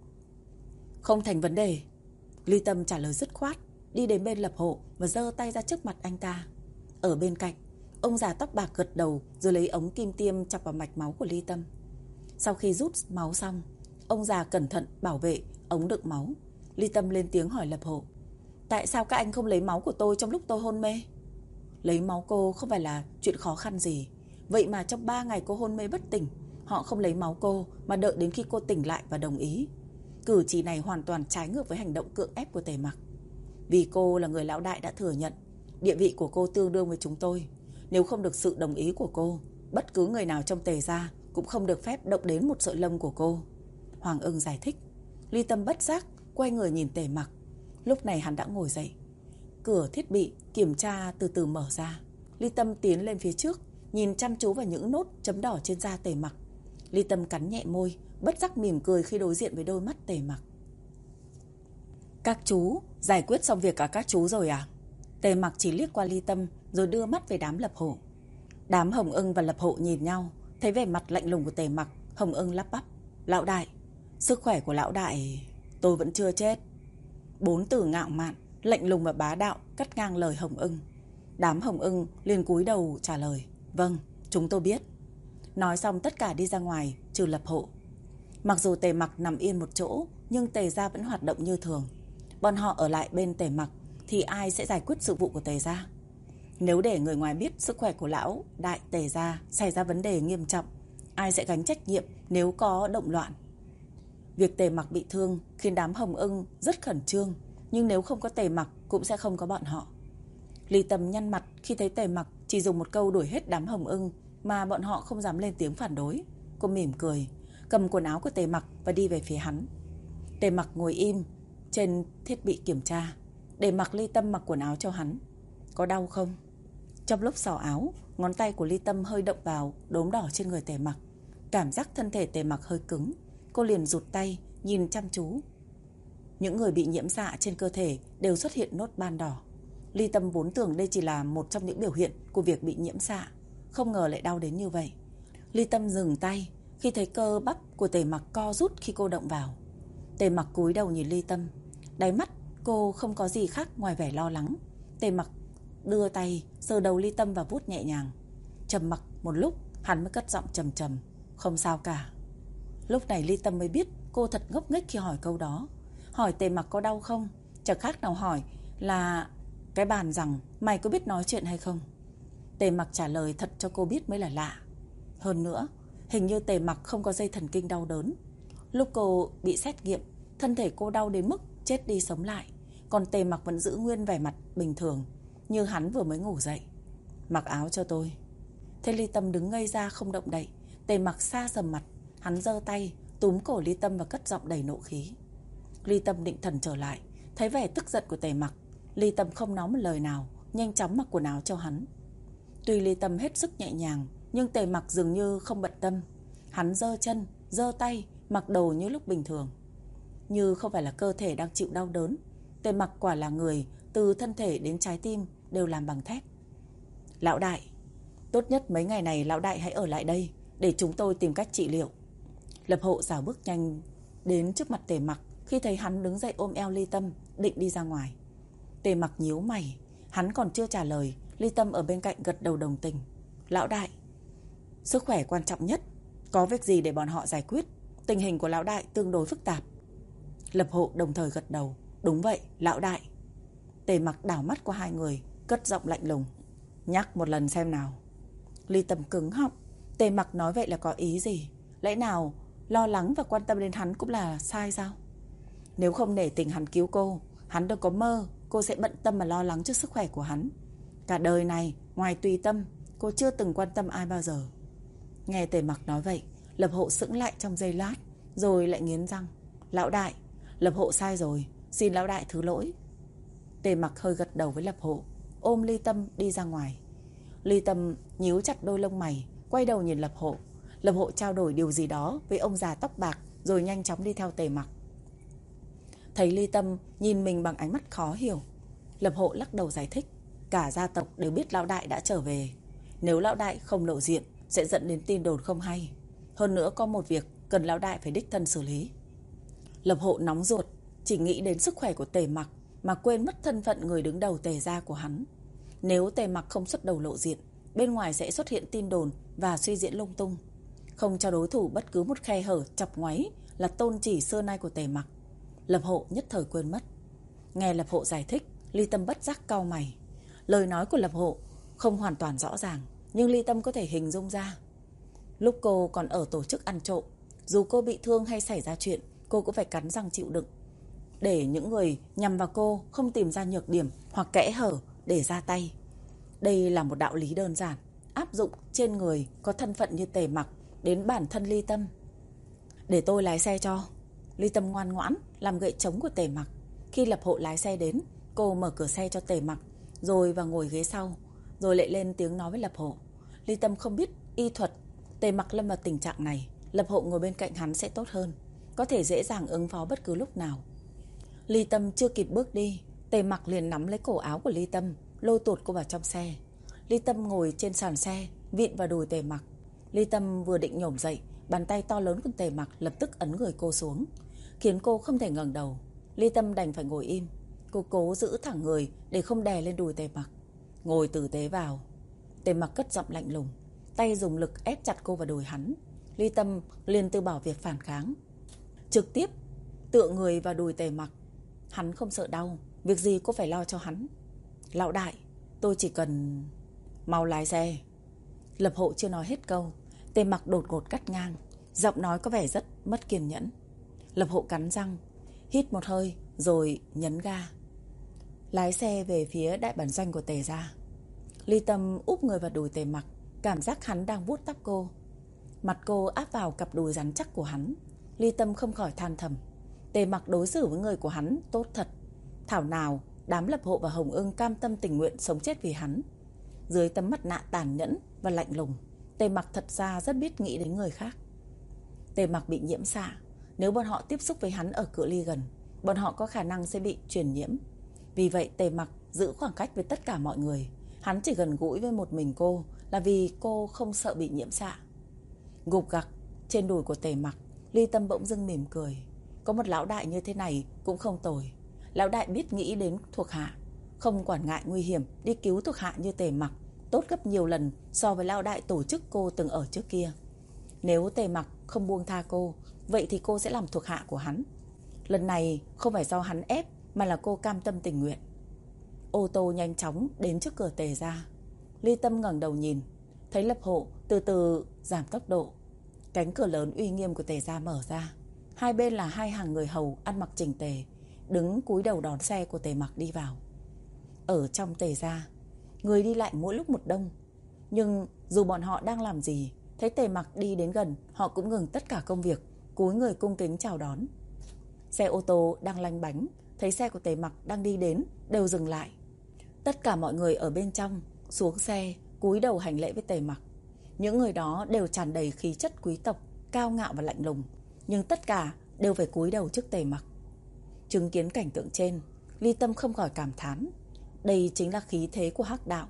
Không thành vấn đề. Ly Tâm trả lời dứt khoát, đi đến bên Lập Hộ và giơ tay ra trước mặt anh ta. Ở bên cạnh, ông già tóc bạc gật đầu rồi lấy ống kim tiêm chọc vào mạch máu của Ly Tâm. Sau khi rút máu xong, ông già cẩn thận bảo vệ ống đựng máu. Ly Tâm lên tiếng hỏi Lập Hộ. Tại sao các anh không lấy máu của tôi trong lúc tôi hôn mê? Lấy máu cô không phải là chuyện khó khăn gì. Vậy mà trong 3 ngày cô hôn mê bất tỉnh, họ không lấy máu cô mà đợi đến khi cô tỉnh lại và đồng ý. Cử chỉ này hoàn toàn trái ngược với hành động cưỡng ép của Tề Mặc. Vì cô là người lão đại đã thừa nhận, địa vị của cô tương đương với chúng tôi. Nếu không được sự đồng ý của cô, bất cứ người nào trong Tề gia cũng không được phép động đến một sợi lông của cô. Hoàng Ưng giải thích. Ly Tâm bất giác quay người nhìn Tề Mặc. Lúc này hắn đã ngồi dậy. Cửa thiết bị kiểm tra từ từ mở ra. Ly Tâm tiến lên phía trước, nhìn chăm chú vào những nốt chấm đỏ trên da Tề Mặc. Ly Tâm cắn nhẹ môi, bất giác mỉm cười khi đối diện với đôi mắt Tề Mặc. Các chú giải quyết xong việc cả các chú rồi à? Tề Mặc chỉ liếc qua Ly Tâm rồi đưa mắt về đám Lập Hộ. Đám Hồng Ưng và Lập Hộ nhìn nhau, thấy vẻ mặt lạnh lùng của Tề Mặc. Hồng Ưng lắp bắp. Lão đại, sức khỏe của lão đại... Tôi vẫn chưa chết. 4 từ ngạo mạn, lạnh lùng và bá đạo cắt ngang lời Hồng Ưng. Đám Hồng Ưng liền cúi đầu trả lời. Vâng, chúng tôi biết. Nói xong tất cả đi ra ngoài, trừ Lập Hộ. Mặc dù Tề Mặc nằm yên một chỗ, nhưng Tề gia vẫn hoạt động như thường. Bọn họ ở lại bên Tề Mặc thì ai sẽ giải quyết sự vụ của Tề gia? Nếu để người ngoài biết sức khỏe của lão đại Tề gia xảy ra vấn đề nghiêm trọng, ai sẽ gánh trách nhiệm nếu có động loạn? Việc Tề Mặc bị thương khiến đám Hồng Ưng rất khẩn trương, nhưng nếu không có Tề Mặc cũng sẽ không có bọn họ. Ly Tâm nhăn mặt khi thấy Tề Mặc chỉ dùng một câu đuổi hết đám Hồng Ưng mà bọn họ không dám lên tiếng phản đối. Cô mỉm cười, cầm quần áo của Tề Mặc và đi về phía hắn. Tề Mặc ngồi im trên thiết bị kiểm tra, để mặc Ly Tâm mặc quần áo cho hắn. Có đau không? Trong lúc xỏ áo, ngón tay của Ly Tâm hơi động vào đốm đỏ trên người Tề Mặc. Cảm giác thân thể Tề Mặc hơi cứng. Cô liền rụt tay, nhìn chăm chú. Những người bị nhiễm xạ trên cơ thể đều xuất hiện nốt ban đỏ. Ly Tâm vốn tưởng đây chỉ là một trong những biểu hiện của việc bị nhiễm xạ, không ngờ lại đau đến như vậy. Ly Tâm dừng tay khi thấy cơ bắp của Tề Mặc co rút khi cô động vào. Tề Mặc cúi đầu nhìn Ly Tâm. Đáy mắt cô không có gì khác ngoài vẻ lo lắng. Tề Mặc đưa tay sờ đầu Ly Tâm và vuốt nhẹ nhàng. Trầm mặc một lúc, hắn mới cất giọng trầm trầm. Không sao cả. Lúc này Ly Tâm mới biết cô thật ngốc nghếch khi hỏi câu đó. Hỏi Tề Mặc có đau không, chẳng khác nào hỏi là cái bàn rằng mày có biết nói chuyện hay không. Tề Mặc trả lời thật cho cô biết mới là lạ. Hơn nữa, hình như Tề Mặc không có dây thần kinh đau đớn. Lúc cô bị xét nghiệm, thân thể cô đau đến mức chết đi sống lại, còn Tề Mặc vẫn giữ nguyên vẻ mặt bình thường, như hắn vừa mới ngủ dậy. Mặc áo cho tôi. Thế Ly Tâm đứng ngây ra không động đậy. Tề Mặc xa sầm mặt. Hắn giơ tay túm cổ Ly Tâm và cất giọng đầy nộ khí. Ly Tâm định thần trở lại, thấy vẻ tức giận của Tề Mặc. Ly Tâm không nói một lời nào, nhanh chóng mặc quần áo cho hắn. Tuy Ly Tâm hết sức nhẹ nhàng, nhưng Tề Mặc dường như không bận tâm. Hắn giơ chân, giơ tay, mặc đồ như lúc bình thường. Như không phải là cơ thể đang chịu đau đớn. Tề Mặc quả là người, từ thân thể đến trái tim đều làm bằng thép. Lão đại, tốt nhất mấy ngày này lão đại hãy ở lại đây để chúng tôi tìm cách trị liệu. Lập Hộ rảo bước nhanh đến trước mặt Tề Mặc khi thấy hắn đứng dậy ôm eo Ly Tâm định đi ra ngoài. Tề Mặc nhíu mày, hắn còn chưa trả lời, Ly Tâm ở bên cạnh gật đầu đồng tình. Lão đại, sức khỏe quan trọng nhất, có việc gì để bọn họ giải quyết, tình hình của lão đại tương đối phức tạp. Lập Hộ đồng thời gật đầu. Đúng vậy, lão đại. Tề Mặc đảo mắt qua hai người, cất giọng lạnh lùng. Nhắc một lần xem nào. Ly Tâm cứng họng. Tề Mặc nói vậy là có ý gì? Lẽ nào lo lắng và quan tâm đến hắn cũng là sai sao? Nếu không nể tình hắn cứu cô, hắn đâu có mơ cô sẽ bận tâm mà lo lắng cho sức khỏe của hắn. Cả đời này, ngoài tùy tâm, cô chưa từng quan tâm ai bao giờ. Nghe Tề Mặc nói vậy, Lập Hộ sững lại trong giây lát, rồi lại nghiến răng. Lão đại, Lập Hộ sai rồi, xin lão đại thứ lỗi. Tề Mặc hơi gật đầu với Lập Hộ, ôm Ly Tâm đi ra ngoài. Ly Tâm nhíu chặt đôi lông mày, quay đầu nhìn Lập Hộ. Lập Hộ trao đổi điều gì đó với ông già tóc bạc, rồi nhanh chóng đi theo Tề Mặc. Thấy Ly Tâm nhìn mình bằng ánh mắt khó hiểu, Lập Hộ lắc đầu giải thích. Cả gia tộc đều biết lão đại đã trở về. Nếu lão đại không lộ diện sẽ dẫn đến tin đồn không hay. Hơn nữa có một việc cần lão đại phải đích thân xử lý. Lập Hộ nóng ruột, chỉ nghĩ đến sức khỏe của Tề Mặc mà quên mất thân phận người đứng đầu Tề gia của hắn. Nếu Tề Mặc không xuất đầu lộ diện, bên ngoài sẽ xuất hiện tin đồn và suy diễn lung tung, không cho đối thủ bất cứ một khe hở chọc ngoáy là tôn chỉ xưa nay của Tề Mặc. Lập Hộ nhất thời quên mất. Nghe Lập Hộ giải thích, Ly Tâm bất giác cau mày. Lời nói của Lập Hộ không hoàn toàn rõ ràng, nhưng Ly Tâm có thể hình dung ra. Lúc cô còn ở tổ chức ăn trộm, dù cô bị thương hay xảy ra chuyện, cô cũng phải cắn răng chịu đựng, để những người nhằm vào cô không tìm ra nhược điểm hoặc kẽ hở để ra tay. Đây là một đạo lý đơn giản, áp dụng trên người có thân phận như Tề Mặc đến bản thân Ly Tâm. Để tôi lái xe cho. Ly Tâm ngoan ngoãn làm gậy trống của Tề Mặc. Khi Lập Hộ lái xe đến, cô mở cửa xe cho Tề Mặc, rồi vào ngồi ghế sau, rồi lại lên tiếng nói với Lập Hộ. Ly Tâm không biết y thuật, Tề Mặc lâm vào tình trạng này, Lập Hộ ngồi bên cạnh hắn sẽ tốt hơn, có thể dễ dàng ứng phó bất cứ lúc nào. Ly Tâm chưa kịp bước đi, Tề Mặc liền nắm lấy cổ áo của Ly Tâm, lôi tuột cô vào trong xe. Ly Tâm ngồi trên sàn xe, vịn vào đùi Tề Mặc. Ly Tâm vừa định nhổm dậy, bàn tay to lớn của Tề Mặc lập tức ấn người cô xuống, khiến cô không thể ngẩng đầu. Ly Tâm đành phải ngồi im. Cô cố giữ thẳng người để không đè lên đùi Tề Mặc. Ngồi tử tế vào. Tề Mặc cất giọng lạnh lùng, tay dùng lực ép chặt cô vào đùi hắn. Ly Tâm liền từ bỏ việc phản kháng, trực tiếp tựa người vào đùi Tề Mặc. Hắn không sợ đau, việc gì cô phải lo cho hắn. Lão đại, tôi chỉ cần... Mau lái xe. Lập Hộ chưa nói hết câu, Tề Mặc đột ngột cắt ngang, giọng nói có vẻ rất mất kiên nhẫn. Lập Hộ cắn răng, hít một hơi rồi nhấn ga, lái xe về phía đại bản doanh của Tề gia. Ly Tâm úp người vào đùi Tề Mặc, cảm giác hắn đang vuốt tóc cô. Mặt cô áp vào cặp đùi rắn chắc của hắn. Ly Tâm không khỏi than thầm, Tề Mặc đối xử với người của hắn tốt thật. Thảo nào đám Lập Hộ và Hồng Ưng cam tâm tình nguyện sống chết vì hắn. Dưới tấm mặt nạ tàn nhẫn và lạnh lùng, Tề Mặc thật ra rất biết nghĩ đến người khác. Tề Mặc bị nhiễm xạ, nếu bọn họ tiếp xúc với hắn ở cự ly gần, bọn họ có khả năng sẽ bị truyền nhiễm. Vì vậy Tề Mặc giữ khoảng cách với tất cả mọi người. Hắn chỉ gần gũi với một mình cô là vì cô không sợ bị nhiễm xạ. Gục gặc trên đùi của Tề Mặc, Ly Tâm bỗng dưng mỉm cười. Có một lão đại như thế này cũng không tồi. Lão đại biết nghĩ đến thuộc hạ, không quản ngại nguy hiểm đi cứu thuộc hạ như Tề Mặc, tốt gấp nhiều lần so với lão đại tổ chức cô từng ở trước kia. Nếu Tề Mặc không buông tha cô, vậy thì cô sẽ làm thuộc hạ của hắn. Lần này không phải do hắn ép, mà là cô cam tâm tình nguyện. Ô tô nhanh chóng đến trước cửa Tề gia. Ly Tâm ngẩng đầu nhìn, thấy Lập Hộ từ từ giảm tốc độ. Cánh cửa lớn uy nghiêm của Tề gia mở ra. Hai bên là hai hàng người hầu ăn mặc chỉnh tề, đứng cúi đầu đón xe của Tề Mặc đi vào. Ở trong Tề gia, người đi lại mỗi lúc một đông. Nhưng dù bọn họ đang làm gì, thấy Tề Mặc đi đến gần, họ cũng ngừng tất cả công việc, cúi người cung kính chào đón. Xe ô tô đang lanh bánh, thấy xe của Tề Mặc đang đi đến, đều dừng lại. Tất cả mọi người ở bên trong xuống xe, cúi đầu hành lễ với Tề Mặc. Những người đó đều tràn đầy khí chất quý tộc, cao ngạo và lạnh lùng, nhưng tất cả đều phải cúi đầu trước Tề Mặc. Chứng kiến cảnh tượng trên, Ly Tâm không khỏi cảm thán, đây chính là khí thế của Hắc đạo,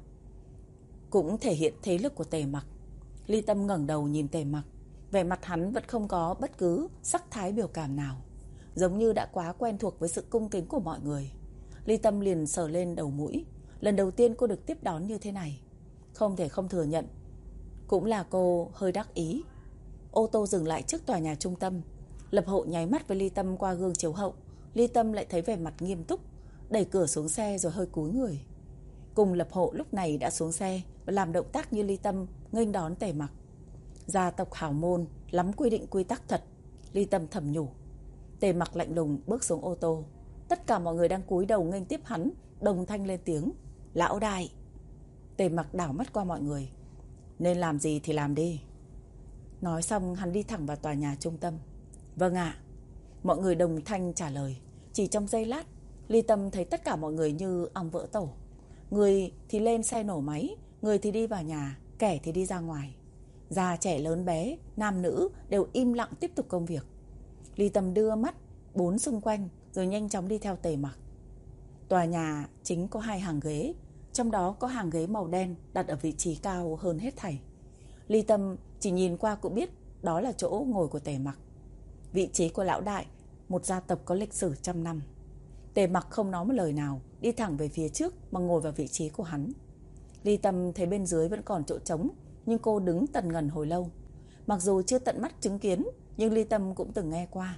cũng thể hiện thế lực của Tề Mặc. Ly Tâm ngẩng đầu nhìn Tề Mặc, vẻ mặt hắn vẫn không có bất cứ sắc thái biểu cảm nào, giống như đã quá quen thuộc với sự cung kính của mọi người. Ly Tâm liền sờ lên đầu mũi, lần đầu tiên cô được tiếp đón như thế này, không thể không thừa nhận, cũng là cô hơi đắc ý. Ô tô dừng lại trước tòa nhà trung tâm. Lập Hộ nháy mắt với Ly Tâm qua gương chiếu hậu. Ly Tâm lại thấy vẻ mặt nghiêm túc, đẩy cửa xuống xe rồi hơi cúi người. Cùng Lập Hộ lúc này đã xuống xe và làm động tác như Ly Tâm nghênh đón Tề Mặc. Gia tộc hào môn lắm quy định quy tắc thật, Ly Tâm thầm nhủ. Tề Mặc lạnh lùng bước xuống ô tô. Tất cả mọi người đang cúi đầu nghênh tiếp hắn đồng thanh lên tiếng, lão đại. Tề Mặc đảo mắt qua mọi người, nên làm gì thì làm đi. Nói xong hắn đi thẳng vào tòa nhà trung tâm. Vâng ạ. Mọi người đồng thanh trả lời. Chỉ trong giây lát, Ly Tâm thấy tất cả mọi người như ong vỡ tổ. Người thì lên xe nổ máy, người thì đi vào nhà, kẻ thì đi ra ngoài. Già trẻ lớn bé, nam nữ đều im lặng tiếp tục công việc. Ly Tâm đưa mắt bốn xung quanh rồi nhanh chóng đi theo Tề Mặc. Tòa nhà chính có 2 hàng ghế, trong đó có hàng ghế màu đen đặt ở vị trí cao hơn hết thảy. Ly Tâm chỉ nhìn qua cũng biết đó là chỗ ngồi của Tề Mặc. Vị trí của lão đại, một gia tộc có lịch sử trăm năm. Tề Mặc không nói một lời nào, đi thẳng về phía trước mà ngồi vào vị trí của hắn. Ly Tâm thấy bên dưới vẫn còn chỗ trống, nhưng cô đứng tần ngần hồi lâu. Mặc dù chưa tận mắt chứng kiến, nhưng Ly Tâm cũng từng nghe qua.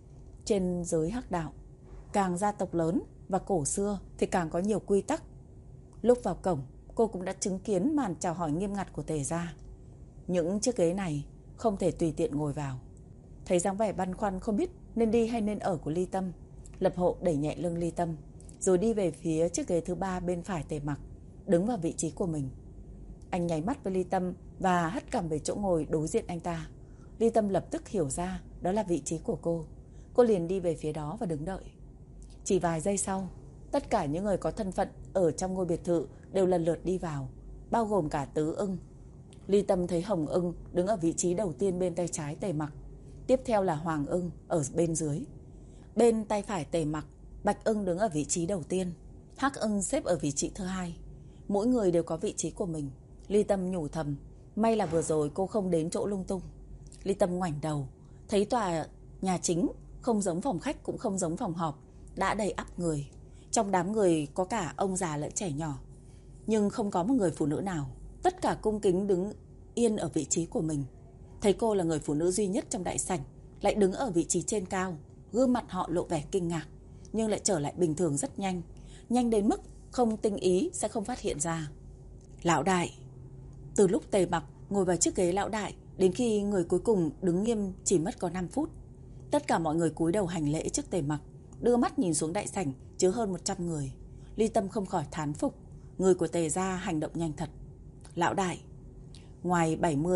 Trên giới Hắc đạo, càng gia tộc lớn và cổ xưa thì càng có nhiều quy tắc. Lúc vào cổng, cô cũng đã chứng kiến màn chào hỏi nghiêm ngặt của Tề gia. Những chiếc ghế này không thể tùy tiện ngồi vào. Thấy dáng vẻ băn khoăn không biết nên đi hay nên ở của Ly Tâm, Lập Hộ đẩy nhẹ lưng Ly Tâm, rồi đi về phía chiếc ghế thứ 3 bên phải Tề Mặc, đứng vào vị trí của mình. Anh nháy mắt với Ly Tâm và hất cằm về chỗ ngồi đối diện anh ta. Ly Tâm lập tức hiểu ra đó là vị trí của cô. Cô liền đi về phía đó và đứng đợi. Chỉ vài giây sau, tất cả những người có thân phận ở trong ngôi biệt thự đều lần lượt đi vào, bao gồm cả Tứ Ưng. Ly Tâm thấy Hồng Ưng đứng ở vị trí đầu tiên bên tay trái Tề Mặc, tiếp theo là Hoàng Ưng ở bên dưới. Bên tay phải Tề Mặc, Bạch Ưng đứng ở vị trí đầu tiên, Hắc Ưng xếp ở vị trí thứ 2. Mỗi người đều có vị trí của mình. Ly Tâm nhủ thầm, may là vừa rồi cô không đến chỗ lung tung. Ly Tâm ngoảnh đầu, thấy tòa nhà chính không giống phòng khách cũng không giống phòng họp, đã đầy ắp người. Trong đám người có cả ông già lẫn trẻ nhỏ, nhưng không có một người phụ nữ nào. Tất cả cung kính đứng yên ở vị trí của mình. Thấy cô là người phụ nữ duy nhất trong đại sảnh, lại đứng ở vị trí trên cao, gương mặt họ lộ vẻ kinh ngạc, nhưng lại trở lại bình thường rất nhanh. Nhanh đến mức không tinh ý sẽ không phát hiện ra. Lão đại. Từ lúc Tề Mặc ngồi vào chiếc ghế lão đại đến khi người cuối cùng đứng nghiêm chỉ mất có 5 phút. Tất cả mọi người cúi đầu hành lễ trước Tề Mặc, đưa mắt nhìn xuống đại sảnh chứa hơn 100 người. Ly Tâm không khỏi thán phục, người của Tề gia hành động nhanh thật. Lão đại, ngoài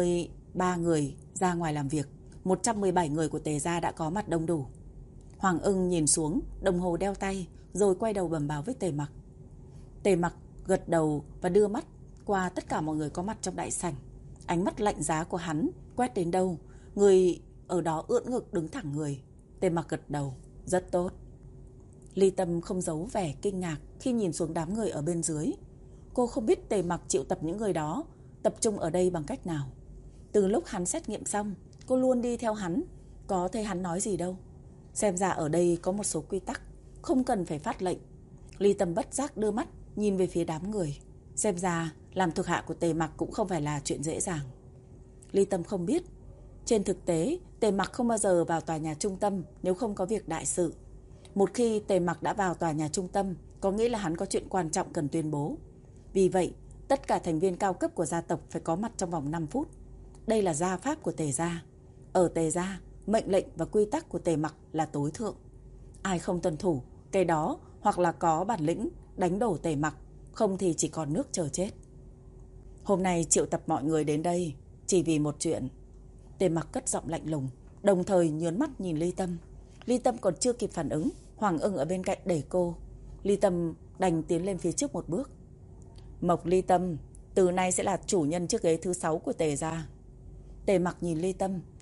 73 người ra ngoài làm việc, 117 người của Tề gia đã có mặt đông đủ. Hoàng Ưng nhìn xuống đồng hồ đeo tay, rồi quay đầu bẩm báo với Tề Mặc. Tề Mặc gật đầu và đưa mắt qua tất cả mọi người có mặt trong đại sảnh. Ánh mắt lạnh giá của hắn quét đến đâu, người ở đó ưỡn ngực đứng thẳng người. Tề Mặc gật đầu, rất tốt. Ly Tâm không giấu vẻ kinh ngạc khi nhìn xuống đám người ở bên dưới. Cô không biết Tề Mặc triệu tập những người đó tập trung ở đây bằng cách nào. Từ lúc hắn xét nghiệm xong, cô luôn đi theo hắn, có thấy hắn nói gì đâu. Xem ra ở đây có một số quy tắc, không cần phải phát lệnh. Ly Tâm bất giác đưa mắt nhìn về phía đám người. Xem ra làm thuộc hạ của Tề Mặc cũng không phải là chuyện dễ dàng. Ly Tâm không biết, trên thực tế Tề Mặc không bao giờ vào tòa nhà trung tâm nếu không có việc đại sự. Một khi Tề Mặc đã vào tòa nhà trung tâm, có nghĩa là hắn có chuyện quan trọng cần tuyên bố. Vì vậy, tất cả thành viên cao cấp của gia tộc phải có mặt trong vòng 5 phút. Đây là gia pháp của Tề gia. Ở Tề gia, mệnh lệnh và quy tắc của Tề Mặc là tối thượng. Ai không tuân thủ, cái đó hoặc là có bản lĩnh đánh đổ Tề Mặc, không thì chỉ còn nước chờ chết. Hôm nay triệu tập mọi người đến đây chỉ vì một chuyện. Tề Mặc cất giọng lạnh lùng, đồng thời nhớn mắt nhìn Ly Tâm. Ly Tâm còn chưa kịp phản ứng, Hoàng Ưng ở bên cạnh đẩy cô. Ly Tâm đành tiến lên phía trước một bước. Mộc Ly Tâm, từ nay sẽ là chủ nhân chiếc ghế thứ 6 của Tề gia. Tề Mặc nhìn Ly Tâm,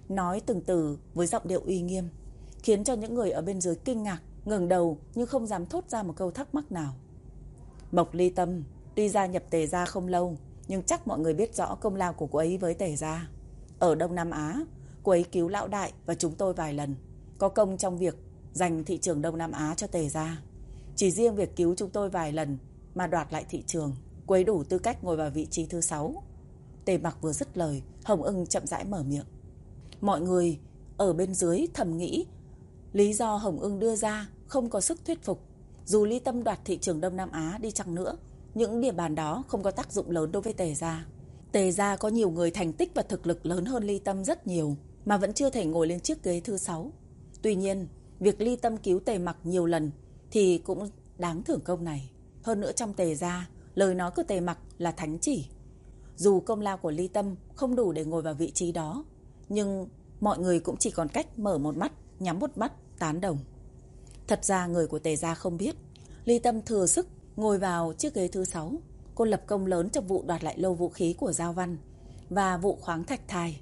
nói từng từ với giọng điệu uy nghiêm, khiến cho những người ở bên dưới kinh ngạc, ngẩng đầu nhưng không dám thốt ra một câu thắc mắc nào. Mộc Ly Tâm tuy gia nhập Tề gia không lâu, nhưng chắc mọi người biết rõ công lao của cô ấy với Tề gia. Ở Đông Nam Á, cô ấy cứu lão đại và chúng tôi vài lần, có công trong việc giành thị trường Đông Nam Á cho Tề gia. Chỉ riêng việc cứu chúng tôi vài lần mà đoạt lại thị trường, cô ấy đủ tư cách ngồi vào vị trí thứ 6. Tề Mặc vừa dứt lời, Hồng Ưng chậm rãi mở miệng. Mọi người ở bên dưới thầm nghĩ lý do Hồng Ưng đưa ra không có sức thuyết phục. Dù Ly Tâm đoạt thị trường Đông Nam Á đi chăng nữa, những địa bàn đó không có tác dụng lớn đối với Tề gia. Tề gia có nhiều người thành tích và thực lực lớn hơn Ly Tâm rất nhiều, mà vẫn chưa thể ngồi lên chiếc ghế thứ 6. Tuy nhiên, việc Ly Tâm cứu Tề Mặc nhiều lần thì cũng đáng thưởng công này. Hơn nữa trong Tề gia, lời nói của Tề Mặc là thánh chỉ. Dù công lao của Ly Tâm không đủ để ngồi vào vị trí đó, nhưng mọi người cũng chỉ còn cách mở một mắt, nhắm một mắt, tán đồng. Thật ra người của Tề gia không biết, Ly Tâm thừa sức ngồi vào chiếc ghế thứ 6. Cô lập công lớn trong vụ đoạt lại lô vũ khí của Giao Văn và vụ khoáng thạch thai.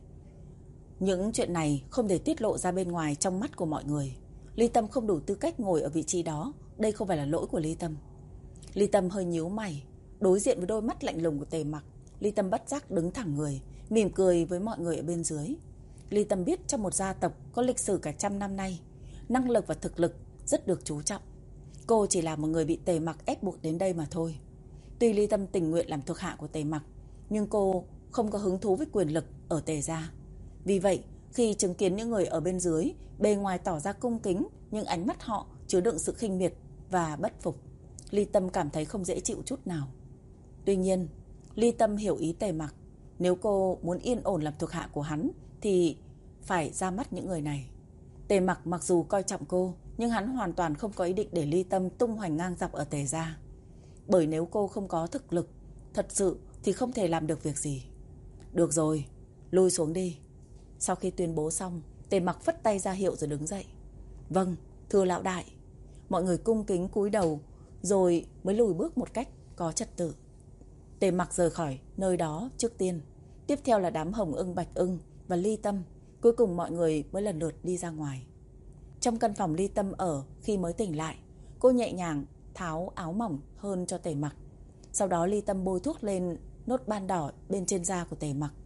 Những chuyện này không thể tiết lộ ra bên ngoài trong mắt của mọi người. Ly Tâm không đủ tư cách ngồi ở vị trí đó. Đây không phải là lỗi của Ly Tâm. Ly Tâm hơi nhíu mày, đối diện với đôi mắt lạnh lùng của Tề Mặc. Ly Tâm bất giác đứng thẳng người, mỉm cười với mọi người ở bên dưới. Ly Tâm biết trong một gia tộc có lịch sử cả trăm năm nay, năng lực và thực lực rất được chú trọng. Cô chỉ là một người bị Tề Mặc ép buộc đến đây mà thôi. Tuy Ly Tâm tình nguyện làm thuộc hạ của Tề Mặc, nhưng cô không có hứng thú với quyền lực ở Tề gia. Vì vậy, khi chứng kiến những người ở bên dưới bề ngoài tỏ ra cung kính, nhưng ánh mắt họ chứa đựng sự khinh miệt và bất phục, Ly Tâm cảm thấy không dễ chịu chút nào. Tuy nhiên, Ly Tâm hiểu ý Tề Mặc. Nếu cô muốn yên ổn làm thuộc hạ của hắn thì phải ra mắt những người này. Tề Mặc mặc dù coi trọng cô, nhưng hắn hoàn toàn không có ý định để Ly Tâm tung hoành ngang dọc ở Tề gia. Bởi nếu cô không có thực lực thật sự thì không thể làm được việc gì. Được rồi, lui xuống đi. Sau khi tuyên bố xong, Tề Mặc phất tay ra hiệu rồi đứng dậy. Vâng, thưa lão đại. Mọi người cung kính cúi đầu rồi mới lùi bước một cách có trật tự. Tề Mặc rời khỏi nơi đó trước tiên. Tiếp theo là đám Hồng Ưng, Bạch Ưng và Ly Tâm. Cuối cùng mọi người mới lần lượt đi ra ngoài. Trong căn phòng Ly Tâm ở khi mới tỉnh lại, cô nhẹ nhàng tháo áo mỏng hơn cho Tề Mặc. Sau đó Ly Tâm bôi thuốc lên nốt ban đỏ bên trên da của Tề Mặc.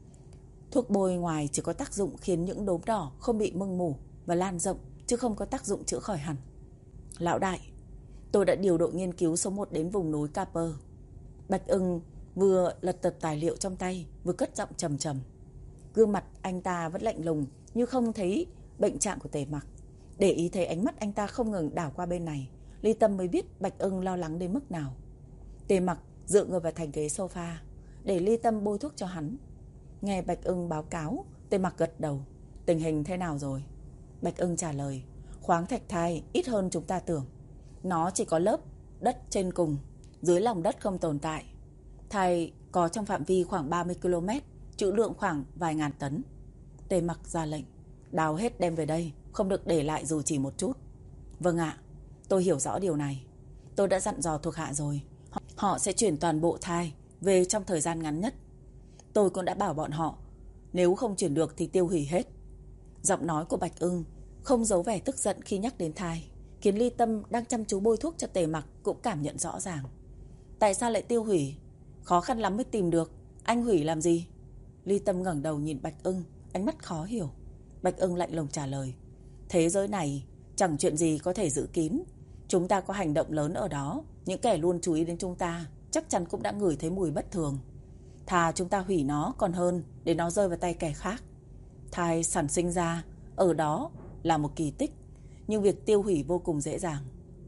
Thuốc bôi ngoài chỉ có tác dụng khiến những đốm đỏ không bị mưng mủ và lan rộng, chứ không có tác dụng chữa khỏi hẳn. Lão đại, tôi đã điều đội nghiên cứu số 1 đến vùng núi Caper. Bạch Ưng vừa lật tập tài liệu trong tay, vừa cất giọng trầm trầm. Gương mặt anh ta vẫn lạnh lùng, như không thấy bệnh trạng của Tề Mặc. Để ý thấy ánh mắt anh ta không ngừng đảo qua bên này, Ly Tâm mới biết Bạch Ưng lo lắng đến mức nào. Tề Mặc dựa người vào thành ghế sofa, để Ly Tâm bôi thuốc cho hắn. Nghe Bạch Ưng báo cáo, Tề Mặc gật đầu. Tình hình thế nào rồi? Bạch Ưng trả lời. Khoáng thạch thai ít hơn chúng ta tưởng. Nó chỉ có lớp đất trên cùng, dưới lòng đất không tồn tại. Thai có trong phạm vi khoảng 30 km, trữ lượng khoảng vài ngàn tấn. Tề Mặc ra lệnh. Đào hết đem về đây, không được để lại dù chỉ một chút. Vâng ạ, tôi hiểu rõ điều này. Tôi đã dặn dò thuộc hạ rồi. Họ sẽ chuyển toàn bộ thai về trong thời gian ngắn nhất. Tôi cũng đã bảo bọn họ, nếu không chuyển được thì tiêu hủy hết. Giọng nói của Bạch Ưng không giấu vẻ tức giận khi nhắc đến thai, khiến Ly Tâm đang chăm chú bôi thuốc cho Tề Mặc cũng cảm nhận rõ ràng. Tại sao lại tiêu hủy? Khó khăn lắm mới tìm được. Anh hủy làm gì? Ly Tâm ngẩng đầu nhìn Bạch Ưng, ánh mắt khó hiểu. Bạch Ưng lạnh lùng trả lời. Thế giới này chẳng chuyện gì có thể giữ kín. Chúng ta có hành động lớn ở đó, những kẻ luôn chú ý đến chúng ta chắc chắn cũng đã ngửi thấy mùi bất thường. Thà chúng ta hủy nó còn hơn để nó rơi vào tay kẻ khác. Thai sản sinh ra ở đó là một kỳ tích, nhưng việc tiêu hủy vô cùng dễ dàng.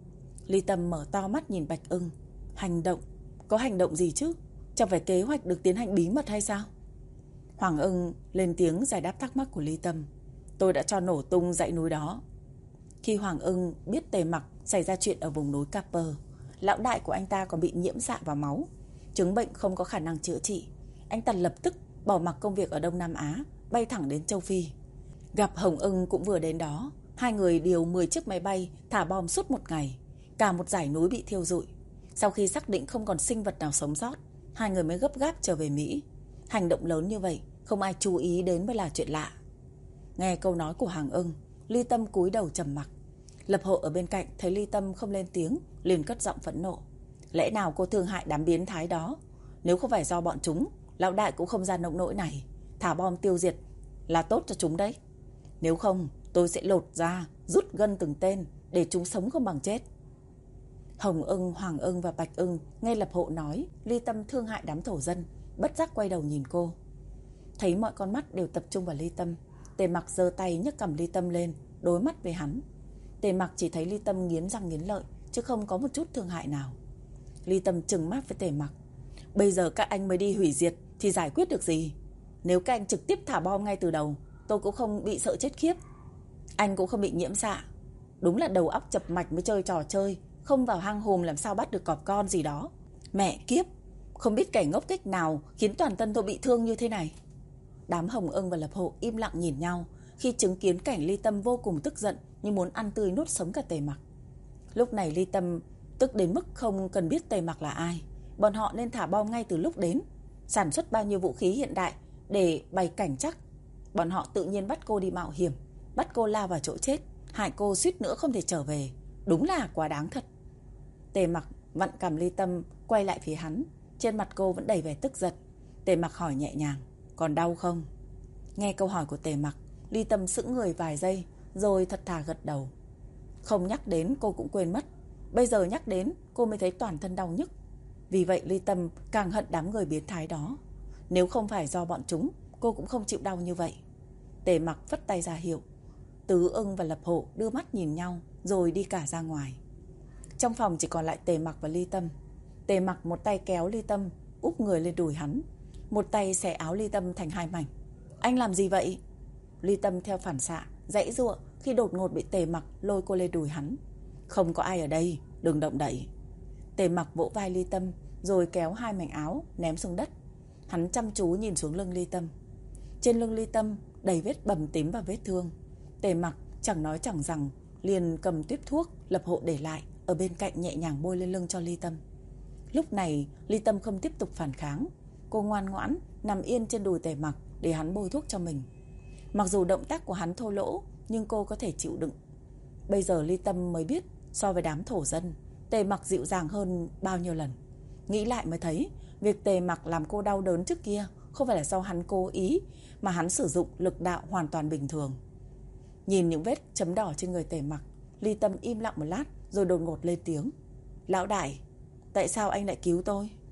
Ly Tâm mở to mắt nhìn Bạch Ưng. Hành động? Có hành động gì chứ? Chẳng phải kế hoạch được tiến hành bí mật hay sao? Hoàng Ưng lên tiếng giải đáp thắc mắc của Ly Tâm. Tôi đã cho nổ tung dãy núi đó. Khi Hoàng Ưng biết Tề Mặc xảy ra chuyện ở vùng núi Caper, lão đại của anh ta còn bị nhiễm xạ vào máu, chứng bệnh không có khả năng chữa trị. Anh ta lập tức bỏ mặc công việc ở Đông Nam Á, bay thẳng đến châu Phi. Gặp Hồng Ưng cũng vừa đến đó. Hai người điều 10 chiếc máy bay thả bom suốt một ngày. Cả một dải núi bị thiêu rụi. Sau khi xác định không còn sinh vật nào sống sót, hai người mới gấp gáp trở về Mỹ. Hành động lớn như vậy không ai chú ý đến mới là chuyện lạ. Nghe câu nói của Hàng Ưng, Ly Tâm cúi đầu trầm mặc. Lập Hộ ở bên cạnh thấy Ly Tâm không lên tiếng, liền cất giọng phẫn nộ. Lẽ nào cô thương hại đám biến thái đó? Nếu không phải do bọn chúng, lão đại cũng không ra nông nỗi này. Thả bom tiêu diệt là tốt cho chúng đấy. Nếu không, tôi sẽ lột ra, rút gân từng tên, để chúng sống không bằng chết. Hồng Ưng, Hoàng Ưng và Bạch Ưng nghe Lập Hộ nói Ly Tâm thương hại đám thổ dân, bất giác quay đầu nhìn cô. Thấy mọi con mắt đều tập trung vào Ly Tâm, Tề Mặc giơ tay nhấc cằm Ly Tâm lên, đối mắt với hắn. Tề Mặc chỉ thấy Ly Tâm nghiến răng nghiến lợi, chứ không có một chút thương hại nào. Ly Tâm trừng mắt với Tề Mặc. Bây giờ các anh mới đi hủy diệt thì giải quyết được gì? Nếu các anh trực tiếp thả bom ngay từ đầu, tôi cũng không bị sợ chết khiếp. Anh cũng không bị nhiễm xạ. Đúng là đầu óc chập mạch mới chơi trò chơi, không vào hang hùm làm sao bắt được cọp con gì đó. Mẹ kiếp, không biết kẻ ngốc nghếch nào khiến toàn thân tôi bị thương như thế này. Đám Hồng Ưng và Lập Hộ im lặng nhìn nhau khi chứng kiến cảnh Ly Tâm vô cùng tức giận, như muốn ăn tươi nuốt sống cả Tề Mặc. Lúc này Ly Tâm tức đến mức không cần biết Tề Mặc là ai. Bọn họ nên thả bom ngay từ lúc đến, sản xuất bao nhiêu vũ khí hiện đại để bày cảnh chắc. Bọn họ tự nhiên bắt cô đi mạo hiểm, bắt cô lao vào chỗ chết, hại cô suýt nữa không thể trở về. Đúng là quá đáng thật. Tề Mặc vặn cằm Ly Tâm quay lại phía hắn, trên mặt cô vẫn đầy vẻ tức giận. Tề Mặc hỏi nhẹ nhàng, còn đau không? Nghe câu hỏi của Tề Mặc, Ly Tâm sững người vài giây rồi thật thà gật đầu. Không nhắc đến cô cũng quên mất, bây giờ nhắc đến cô mới thấy toàn thân đau nhức. Vì vậy Ly Tâm càng hận đám người biến thái đó. Nếu không phải do bọn chúng, cô cũng không chịu đau như vậy. Tề Mặc phất tay ra hiệu. Tứ Ưng và Lập Hộ đưa mắt nhìn nhau rồi đi cả ra ngoài. Trong phòng chỉ còn lại Tề Mặc và Ly Tâm. Tề Mặc một tay kéo Ly Tâm úp người lên đùi hắn, một tay xẻ áo Ly Tâm thành hai mảnh. Anh làm gì vậy? Ly Tâm theo phản xạ giãy giụa khi đột ngột bị Tề Mặc lôi cô lên đùi hắn. Không có ai ở đây, đừng động đậy. Tề Mặc vỗ vai Ly Tâm rồi kéo hai mảnh áo ném xuống đất. Hắn chăm chú nhìn xuống lưng Ly Tâm. Trên lưng Ly Tâm đầy vết bầm tím và vết thương. Tề Mặc chẳng nói chẳng rằng liền cầm tuyếp thuốc Lập Hộ để lại ở bên cạnh nhẹ nhàng bôi lên lưng cho Ly Tâm. Lúc này Ly Tâm không tiếp tục phản kháng. Cô ngoan ngoãn nằm yên trên đùi Tề Mặc để hắn bôi thuốc cho mình. Mặc dù động tác của hắn thô lỗ, nhưng cô có thể chịu đựng. Bây giờ Ly Tâm mới biết so với đám thổ dân, Tề Mặc dịu dàng hơn bao nhiêu lần. Nghĩ lại mới thấy việc Tề Mặc làm cô đau đớn trước kia không phải là do hắn cố ý, mà hắn sử dụng lực đạo hoàn toàn bình thường. Nhìn những vết chấm đỏ trên người Tề Mặc, Ly Tâm im lặng một lát rồi đột ngột lên tiếng. Lão đại, tại sao anh lại cứu tôi?